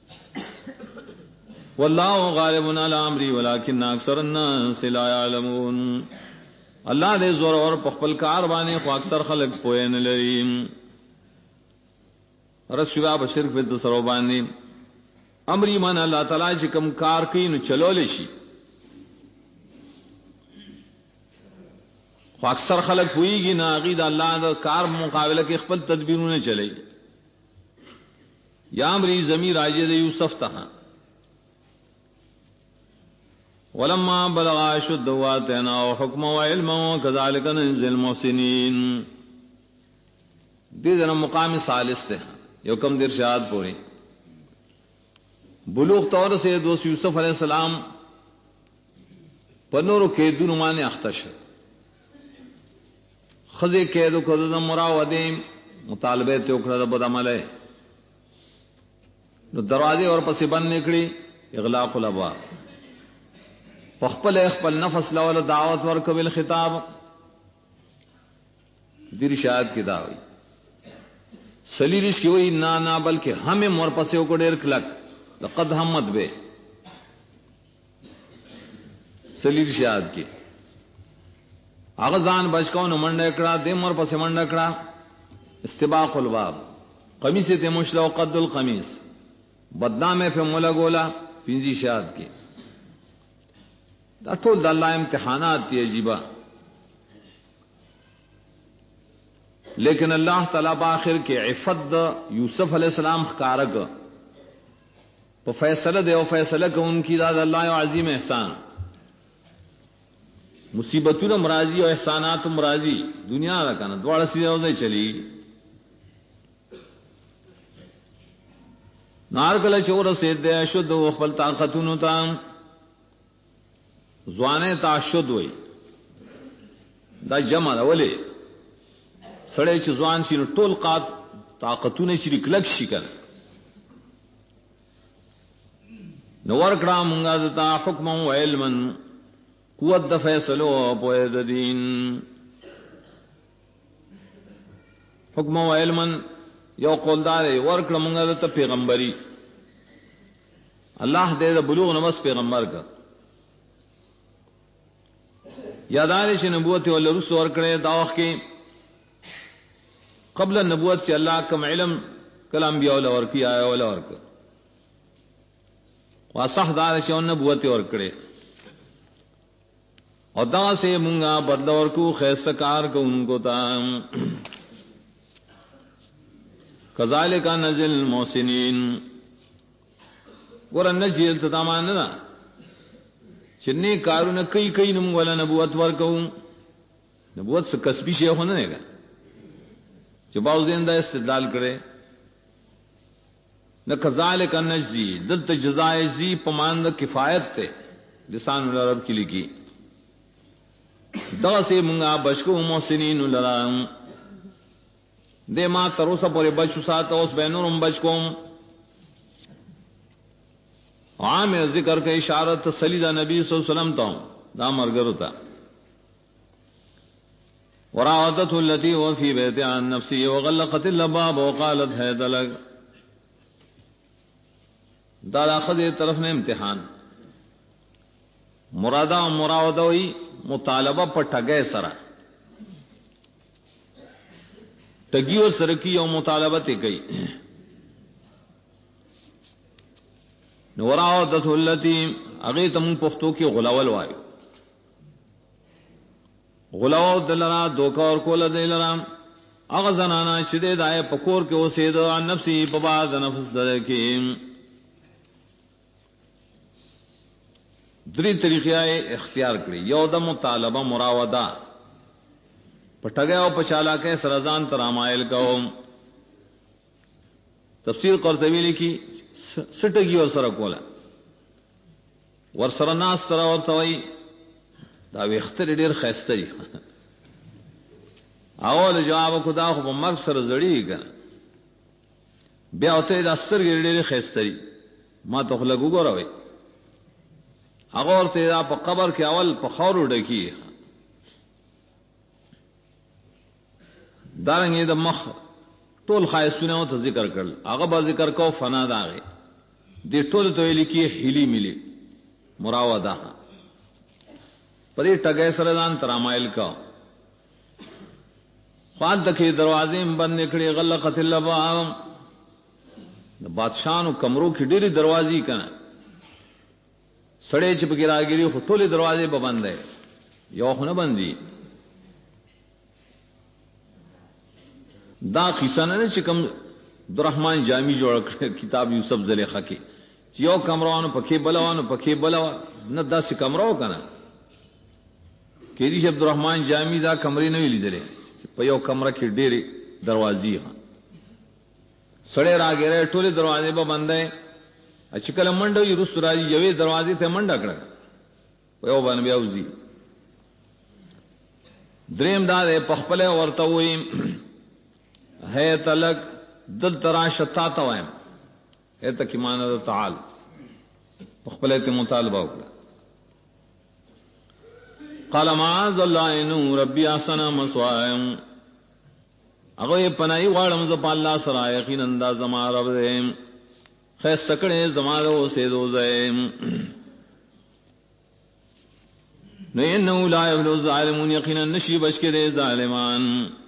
S2: والله غالب علی امری ولکن اکثر الناس لا يعلمون الله دې زور اور په خپل کار باندې خو اکثر خلک پوهه نه لري رسوا بشرک په سره باندې امری من الله تعالی چې کوم کار کوي نو چلول شي خو اکثر خلک پوېږي نه غي د الله د کار مقابله کې خپل تدبیرونه چلي یا امری زمیر راجه د یوسف ته ولما بلغ اشد واتنا وحكما وعلما وكذلك نجزي المحسنين دې د مقام ثالث ته یو کم د ارشاد پوری بلوغ طور سے دوست یوسف علیہ السلام پنورو کې دونو باندې اختش خزه کې دو کړه د مراوده مطالبه ته وکړه د بدعمله نو دروازه اور پسې بند نکړي اغلاق الابواب خپل نفس لول دعوت ورکول خطاب د ارشاد کې داوي سلیریش کی وہی نا بلکہ ہمیں مور پسیو کو ډیر کلک لقد همت به سلیر شاد کی هغه ځان بچکاو نو منډه کړه د مور پسې منډه کړه استباق الباب قمیص ته مشلو قد القمیص بدنامه په مولا ګولا پینځي شاد کی دا ټول د الله امتحانات دي عجیبه لیکن اللہ تعالی باخر کے عفت یوسف علیہ السلام خکارک په فیصله دی او فیصله کوونکی دا الله یو عظیم احسان مصیبتونه مرাজি او احسانات مرাজি دنیا را کنه دواړه سیده وځي چلی نار کله چور سید دی شد او خپل طاقتونو ته ځوانه تاشد وای دا جمع ولی سړی چې ځوان شي نو ټول قات طاقتونه شي کلک شي کړ نو ورکړه مونږه د حکم او علم قوت د فیصلو په د دین حکم او علم یو قولدار ورکړه مونږه د پیغمبري الله دې د بلوغ نمس پیغمبر کا یادار شي نبوت ول رسول ورکړه دا وخت کې قبل النبوت چې الله کوم علم کلام بیا ول ورکی آیا ول ورک واصح دار چې نبوت ورکړي او دا سه مونږه بدل ورکو خیسکار کوونکو تا کذالک نزل المحسنین ور نزل تمام نه چې نه کارونه کوي نو ولا نبوت ورکو نبوت څه کسبی شی خو نه نه چې باو زنده استدلال کړي نہ کذالک نجزی دلت جزائے زی پماند کفایت تے لسان العرب کی لکی دا سے منگا بشکو محسنین لرام دے ما تروسا پورے بچو ساتا اس بینورم بچکوم عام ذکر کے اشارت سلیدہ نبی صلی اللہ علیہ وسلم تا دا مرگرو تا وراودته التي هو في بيتها عن نفسه وغلقت الابواب وقالت هيت لك دا اخذ طرف نے امتحان مرادا مراوده وی مطالبه په ټګي سره ټګي او سره کی او مطالبه ته کوي نوراودت التي اغه تم پختو کې غلاول وایو غلاو دلرا دوکا اور کول دلرا اغه زنانا چې د دای پکور کې اوسېد ان نفسي په باز نفس در کې درې طریقې اختیار کړې یو د مطالبه مراوده پټګه او پشالا کې سرزان ترامایل کوم تفسیر قرطبی لیکي سټګي ور سره کوله ور سره ناس سره ورته وای دا وختر ډیر خسته دي اول جواب کو دا خو مرګ سره زړی کنه بیا ته د سترګې ډیر خسته دي ما ته خلګو ګوروي هغه ورته په قبر کې اول په خاور ډکی دارنګه د مخ ټول خایسونه او ذکر کړل هغه به ذکر کو فنا داغه دې ټول ته لیکي هلی ملي مراوده پدې ټګې سره ځان ترامایل کا خان دکې دروازې بند نکړي غلقت الابواب د بادشاہانو کمرو کې ډېری دروازې کنا سړې چې په ګراګيري ټولې دروازې به بندې یو خونه بندي دا قصه نه چې کوم عبدالرحمن جامی جوړ کړ کتاب یوسف زلیخا کې چې یو کمروانو پکې بلوا نه داسې کمرو کنه کې دي چې عبدالرحمن جامی دا کمرې نه لیدلې په یو کمره کې ډېری دروازې سړې راګره ټولې دروازې به بندې چې کله منډه یې رسو راځي یوې دروازې ته منډه کړه یو باندې بیا وځي دریم دا په خپل ورته وې ہے تلک دل ترا شتا تا وایم ایت کی معنی تعال خپل ته مطالبه وکړه قال معاذ الله انه ربي احسن مسواهم هغه پنای غواړم ز په الله سره یقینا انداز ما رب دې خیر سکړې زما او سه دوزم نه انه لا يبلو الظالمون یقینا نشي بچ کې ظالمان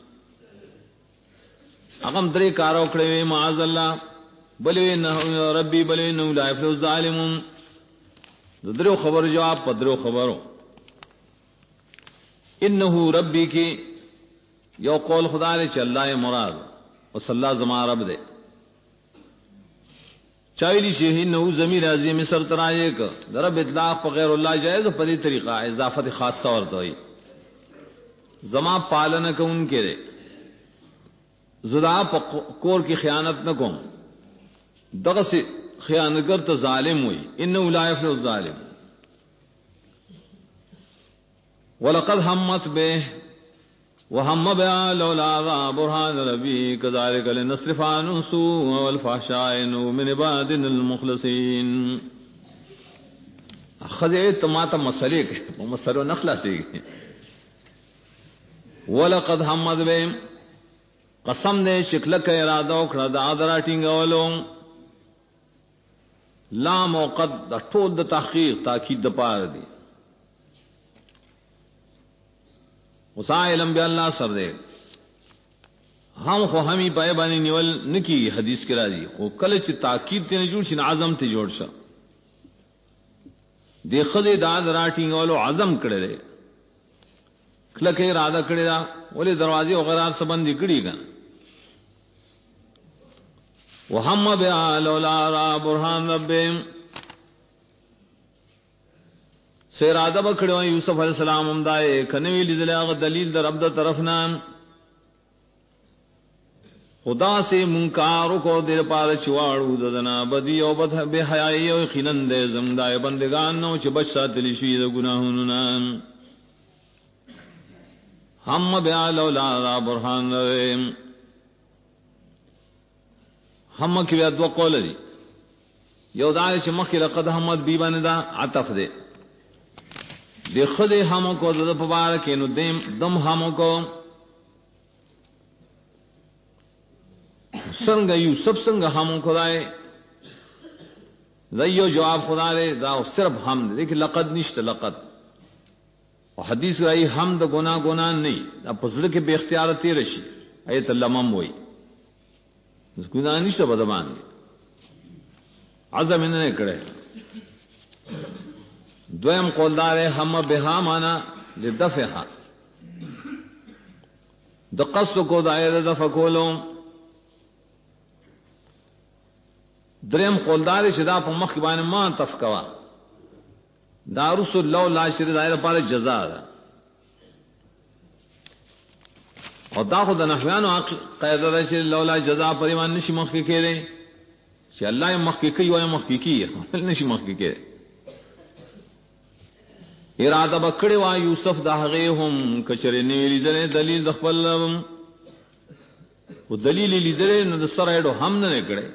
S2: اغم درې کارو کړې معاذ الله بلې نه ربي بلې نه لا يفلو الظالمون درو خبر جواب پدرو خبرو انه ربي کی یو قول خدا نے چې الله مراد او صلی الله زما رب دے چایلی شی نو ضمیر عظیم مصر ترایه ک رب اطلاق په غیر الله جائز په دې طریقہ اضافت خاصه ورته وي زما پالن کوم کړي زدا په کور کی خیانت نہ کوم دغه سي خیانتګر ته ظالم وي انه لا يفلح الظالم ولقد همت به وهم بها لولا برهان ربي كذلك لنصرف عنه السوء والفحشاء انه من عبادنا المخلصين خذيت ما تمسلك ومسلو نخلصي ولقد همت به قسم دې شکل کې اراده وکړه د ادرا ټینګولو لا موقد د ټول د تحقیق تاکید د پاره دي وسائلم بیا الله سر دے هم خو همي پای باندې نیول نکی حدیث کې راځي او کله چې تاکید ته جوړ شي عزم ته جوړ شه د خدای داد راټینګولو عزم کړل کله کې اراده کړی دا ولې دروازې او غرار سبندې کړی کړه وهم بیا لولا را برهان ربهم سیراده بکړو یوسف علی السلام هم دای کنوی لیدل هغه دلیل در رب د طرف نه خدا سے منکار کو دیر پار چواړو ددنا بدی او به حیاي او خینند زمدای بندگان نو چې بچ ساتلی شي د ګناهونو نه هم بیا لولا را برهان هم کې بیا دوه قول دي یو دا چې مخکې لقد همت بی باندې دا عطف دی د خدای هم کو د په بار کې نو دم هم کو څنګه یوسف څنګه هم کو دای زیو جواب خدا دے دا صرف حمد دیکھ لقد نشت لقد اور حدیث رائی حمد گناہ گناہ نہیں دا پزړه کې بے اختیار تیر شي ایت لمم وای اس گناہ نشت بدمان عزم نه کړي دویم قولدار هم بها معنا لدفعها د قصد کو دایره دفع کولو دریم قولدار چې دا په مخ باندې ما تفکوا دا رسول الله لا شر دایره پر جزاء ده او دا خو د نحویانو قاعده ده چې لولا جزاء پر ایمان نشي مخ کې کېږي چې الله یې مخ کې کوي او مخ کې کوي نشي مخ کې کېږي اراده بکړې وا یوسف د هغه هم کچره نیولې دلیل د خپل او دلیل لیدل نو د سره اډو هم نه کړي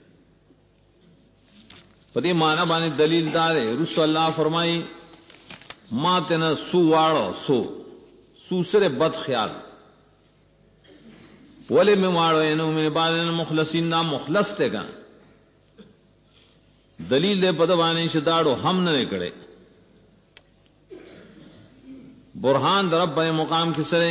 S2: په دې معنا باندې دلیل دار رسول الله فرمایي ما تنه سو واړو سو سره بد خیال ولې مې واړو نو مې بعد مخلصین نام مخلص ته کا دلیل دې په باندې شداړو هم نه کړي برهان در رب مقام کې سره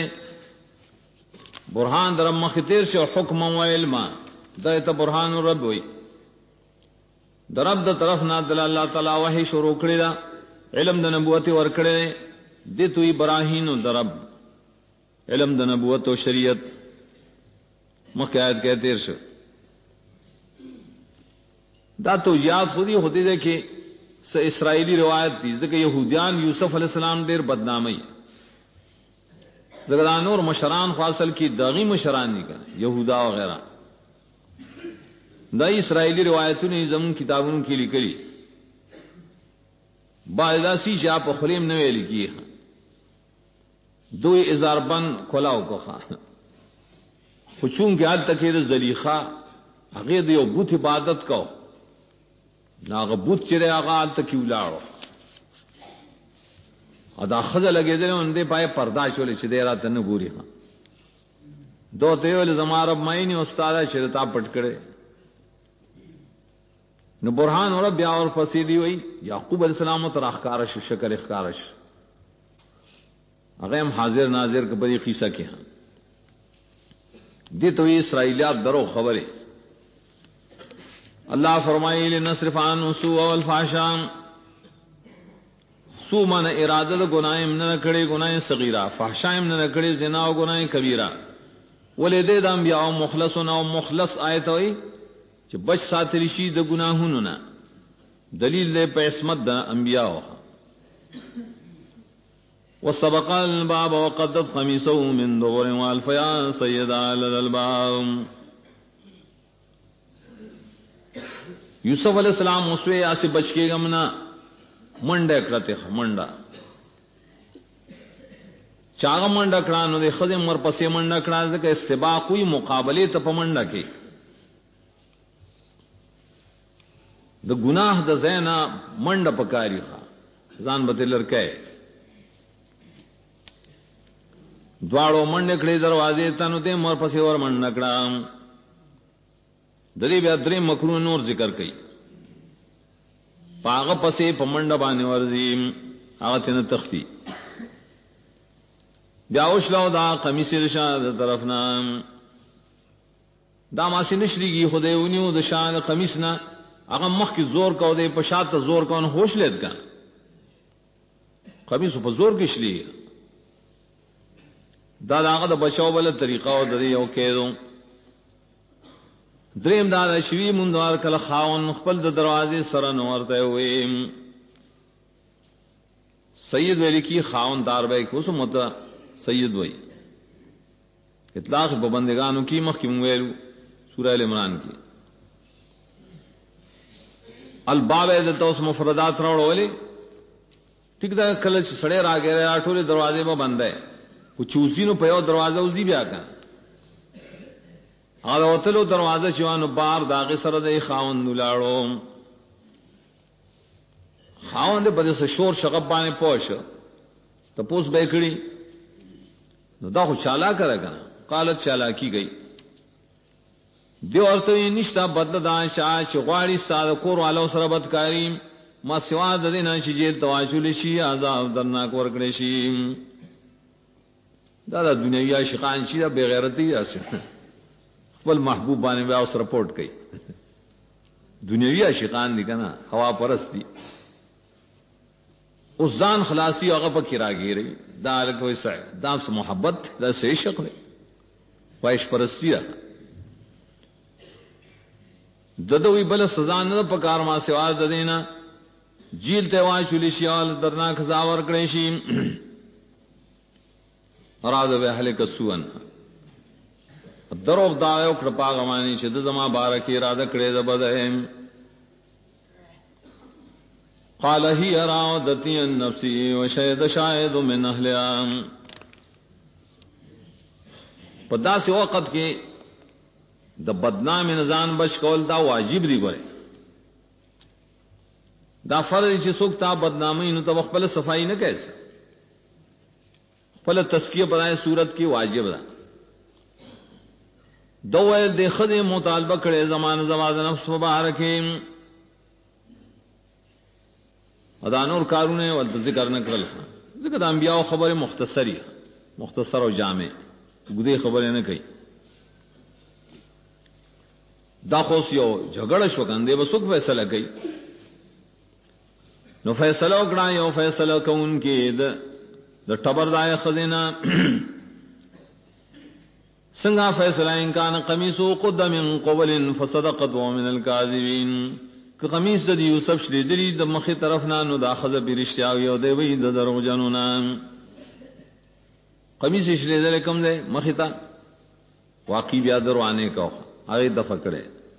S2: برهان در مخ تیر شو حکم او علم دا ته برهان رب وي در رب د طرف نه د الله تعالی وحی شروع کړی دا علم د نبوت ور کړی دي توي براهین در رب علم د نبوت او شریعت مخ آیت کې تیر شو دا تو یاد خودی ده کې س اسرائیلی روایت دي ځکه يهوديان یوسف علی السلام ډیر بدنامي ځکه نور مشران خاصل کی داغي مشران دي کنه يهودا او غیره دا اسرائیلی روایتونه زمون کتابونو کې لیکلي باعثي شاپ خلیم نه ویل کی دوی ازاربن کلاو کوخه خو چون کې حال تکیر زلیخا هغه د یو بت عبادت کو ناغه بوت چې هغه الته کې ولاړو ادا خزه لګېدل اندې پای پردا چولې چې ډیر راته نه ګوري ها دوته ول زمارب مایني استاد شرطا پټ کړي نو برهان اور بیا اور فصیلی وای یعقوب علیہ السلام تر اخکارش شکر اخکارش هغه هم حاضر ناظر په دې قصه کې دي ته اسرائیلیات درو خبره اللہ فرمائی لنصرف عنه سوء والفحشاء سوء من ارادت گناہ من کڑے گناہ صغیرہ فحشاء من کڑے زنا و گناہ کبیرہ ولدے د انبیاء مخلصون او مخلص آیت وئی چې بچ ساتلی شي د گناهونو نه دلیل دې په عصمت د انبیاء وسبق الباب وقدت قميصه من دبر والفيا سيدا على الباب یوسف علیہ السلام اوسوی اسی بچ کے گمنا منډه کړته منډه چاغه منډه کړانو د خزم مر پسې منډه کړه ځکه استباق کوئی مقابله ته پمنډه کې د ګناه د زینا منډه پکاري ځان بدل لرکې دواړو منډه کړې دروازې ته نو دې مر پسې ور منډه کړه دلی بیا درې مکرو نور ذکر کړي پاغه پسې پمنډه باندې ورځي هغه تنه تختی بیا وشلو دا قمیص رشاد طرفنا دا ماشي نشریږي خدای ونیو د شان قمیص نه هغه مخ کی زور کو دی په شاته زور کون هوش لید کا قمیص په زور کې شلی دا هغه د بچاو بل طریقه او د یو کېدو دریم دا شوی مندوار کله خاون خپل د دروازې سره نورته وي سید ویل کی خاون دار به کوس مت سید وای اطلاق په بندگانو کی مخ کی ویلو سورہ ال عمران کی الباب د توس مفردات راوړولې ټیک دا کله چې سړی راګره ټولې دروازې به بندې کو چوزینو په یو دروازه وزي بیا کا هغه وتلو دروازه شوانو بار داغه سره د خاوند نلاړو خاوند په دې شور شغب باندې پوښ ته پوس به کړی نو دا خو چالا کرے کنه قالت چالا کی گئی دی ورته نشتا بدل دا شا چې غواړي ستاسو کور والو سره بدکاری ما سوا د دینه چې جیل تواشل شي عذاب درناک ورکړي شي. دا د دنیوي عاشقان شي د بغیرتی راشه خپل محبوب باندې بیا اوس رپورټ کوي. دنیوي عاشقان دي کنه هوا پرستی او ځان خلاصي هغه په کې راګيري دا کوئی څه دا محبت دا صحیح شق دی وایش پرستی ده ددوی بل سزا نه په کار ما سوا د دینا جیل ته واشل شي ال درناک زاور کړي شي. اراده به اهل کسوان دروغ دا یو کړه پاغمانی چې د زما بارکی اراده کړې ده بده. قال هي راودتي النفس وشهد شاهد من اهلها. په داسې وخت کې د بدنام نزان بچ کول دا واجب دی ګوره. دا فرض چې څوک تا بدنامي نو ته خپل صفائی نه کوي خپل تزکیه په صورت کې واجب ده. دوه د خدای مطالبه کړي زمان زواز نفس مبارکه ادا نور کارونه ول ذکر نه کړل ذکر د انبیاء خبره مختصر او جامع ګدې خبره نه کوي. دا خو یو جګړه شو کنده به څوک فیصله کوي نو فیصله وکړه یو فیصله کوون کې د ټبردای خزینه څنګه فیصله ان کان قمیصو قد من قبل فصدقت ومن الكاذبین که قمیص د یوسف شریدلی د مخې طرف نه نو دا خزه بیرشتیاوی او دی وی د درو جنونه قمیص شریدل کوم دی مخې ته واقعي بیا دروانه کو هغه د فکړه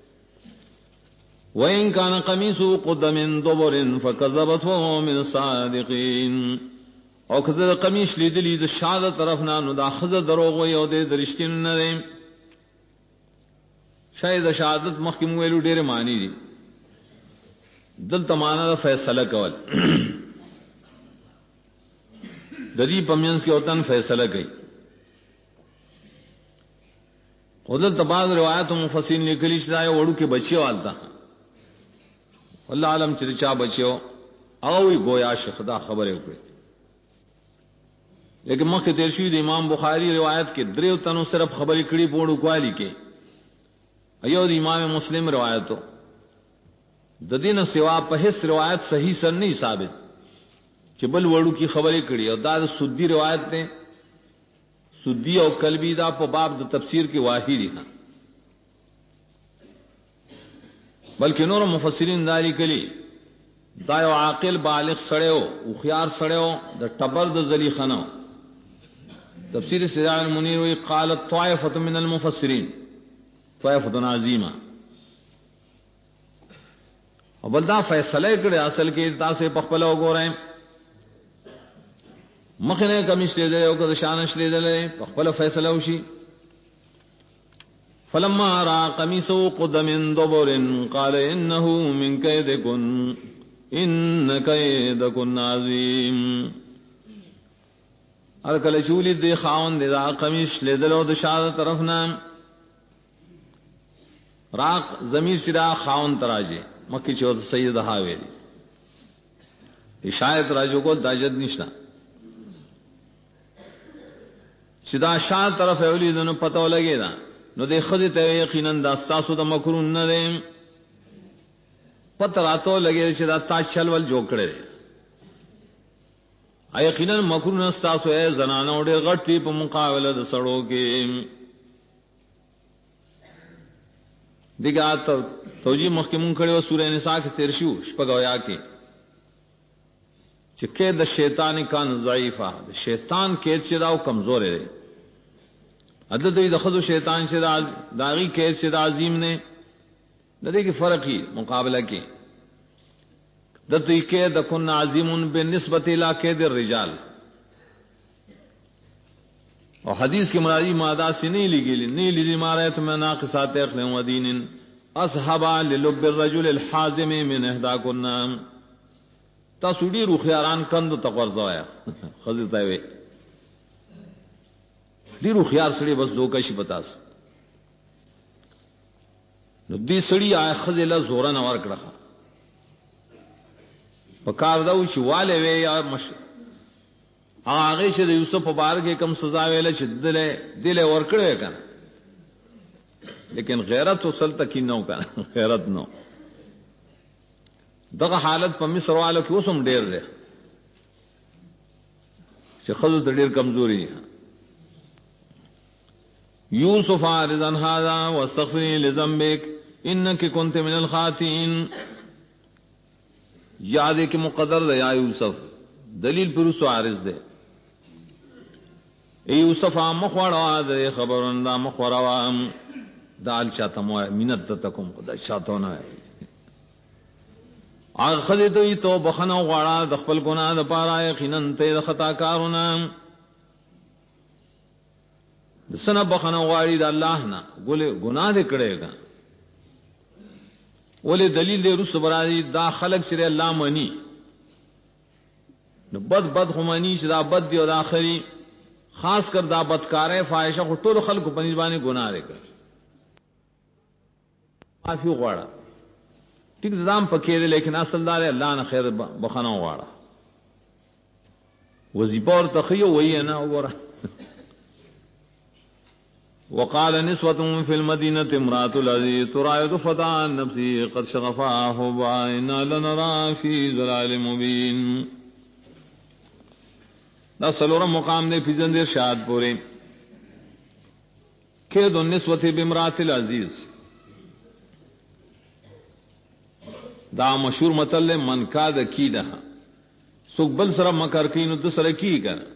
S2: وَإِن كَانَ قَمِيصُهُ قُدَّ مِن دُبُرٍ فَكَذَبَتْ وَهُوَ مِنَ الصَّادِقِينَ. او کله قمیص لیدلی د شاده طرف نه نو دا خزه دروغ وي او د درشتین نه دی. شاید شهادت مخکې ویلو ډېر معنی دي دلته معنا د فیصله کول د دې پمینس کې اوتن فیصله کوي. خودل تباز روایت مفسرین لیکلی چې دا وړو کې بچي والتا الله عالم چې چا بچو او وی گویا شیخ دا خبره وکړي. لیکن مخکې تیر شوی د امام بخاری روایت کې دریو تنو صرف خبرې کړي پوړو کوالی کې ایو د امام مسلم روایتو د دینه سوا په هیڅ روایت صحیح سر نه ثابت چې بل وړو کې خبرې کړي او دا د سودی روایت نه سودی او قلبی دا په باب د تفسیر کې واحد دي بلکې نور مفسرین دالی کلی دا یو عاقل بالغ سړیو او خيار سړیو د ټبر د زلیخانو. تفسیر سراج المنیر وی قالت طائفه من المفسرین طائفه عظیمه او بل دا فیصله کړي اصل کې تاسو په خپل وګورئ مخنه کمیش لیدل او که شانش لیدل په خپل فیصله وشي. فلما را قمیصو قد من دبر قال انه من کیدکن ان کیدکن عظیم. ار کله چولی دی خاون دی دا قمیص لیدل او د شاده طرف نه راق ضمیر سرا خاون تراجه مکی چود سید هاوی شاید راجو کو داجد نشنا شدا شان طرف اولیدونو پتو لګی دا نو د خدای ته یقینا دا تاسو د مکرون نه دي پتراتو لګی چې دا تا چلول جوړ کړي یقینا مکرون تاسو یې زنانه وړي غټي په مقابله د سړو کې دګات توجی محکمون کړي سورې نساء کې تیر شو شپږویا کې چې کې د شیطان کان ضعیفه د شیطان کې چې دا کمزور دی عدل دوی د خود شیطان چې داغي کې چې د عظیم نه د دې کې فرقي مقابله کې د دوی کې د کن عظیم بالنسبه الى کې د رجال او حدیث کې مرادی ماده سنی لګیل نه لري مارایت من ناقصات اخلاق و دین اصحاب للب الرجل الحازم من اهداكن تاسو ډیرو خياران کند تقرزوایا خزته وي ډیرو خيار سړي بس دوکه شي پتاس نو دې سړی آ خزله زوره نه ور کړه په کار دا و چې والے وی یا مش هغه چې د یوسف په بار کې کم سزا ویل چې دله ور کړه کنه لیکن غیرت وصل تک نو کنه غیرت نو دغه حالت په مصر والو کې اوسم ډیر دی چې خزو ته ډیر کمزوري یوسف ارزن هذا واستغفري لذنبك انك كنت من الخاطئين یاد ہے کہ مقدر ہے یا یوسف دلیل پر اس عارض دے اے یوسف مخوڑا دے خبرن دا مخوڑا دال چاہتا مو منت تکم خدا چاہتا نہ ہے اگ خدی تو بخنو غاڑا د خپل گناہ د پارا یقینا ته خطا کارونه د سنه بخنو غاړي د الله نه ګله گناہ دې کړهګا ولې دلیل دې رس برادي دا خلق سره الله منی نو بد خمانی چې دا بد دی او دا اخري خاص کر دا بدکارې فاحشه ټول خلق په نسبانه گناہ لري معافي غواړه ټیک نظام پکې دی لیکن اصل دار الله نه خیر بخنه غواړه وظیفه اور تخیو وی نه وګوره وقال نسوة في المدينة امرأة العزيز تراود فتى عن نفسه قد شغفاه وإنا لنرى في ضلال مبين دا سلورم مقام دے فی زند ارشاد پورے کید النسوة بامرأة العزيز دا مشهور مطلب من کا د کی ده سوک بل سره مکر کینو د سره کی کنه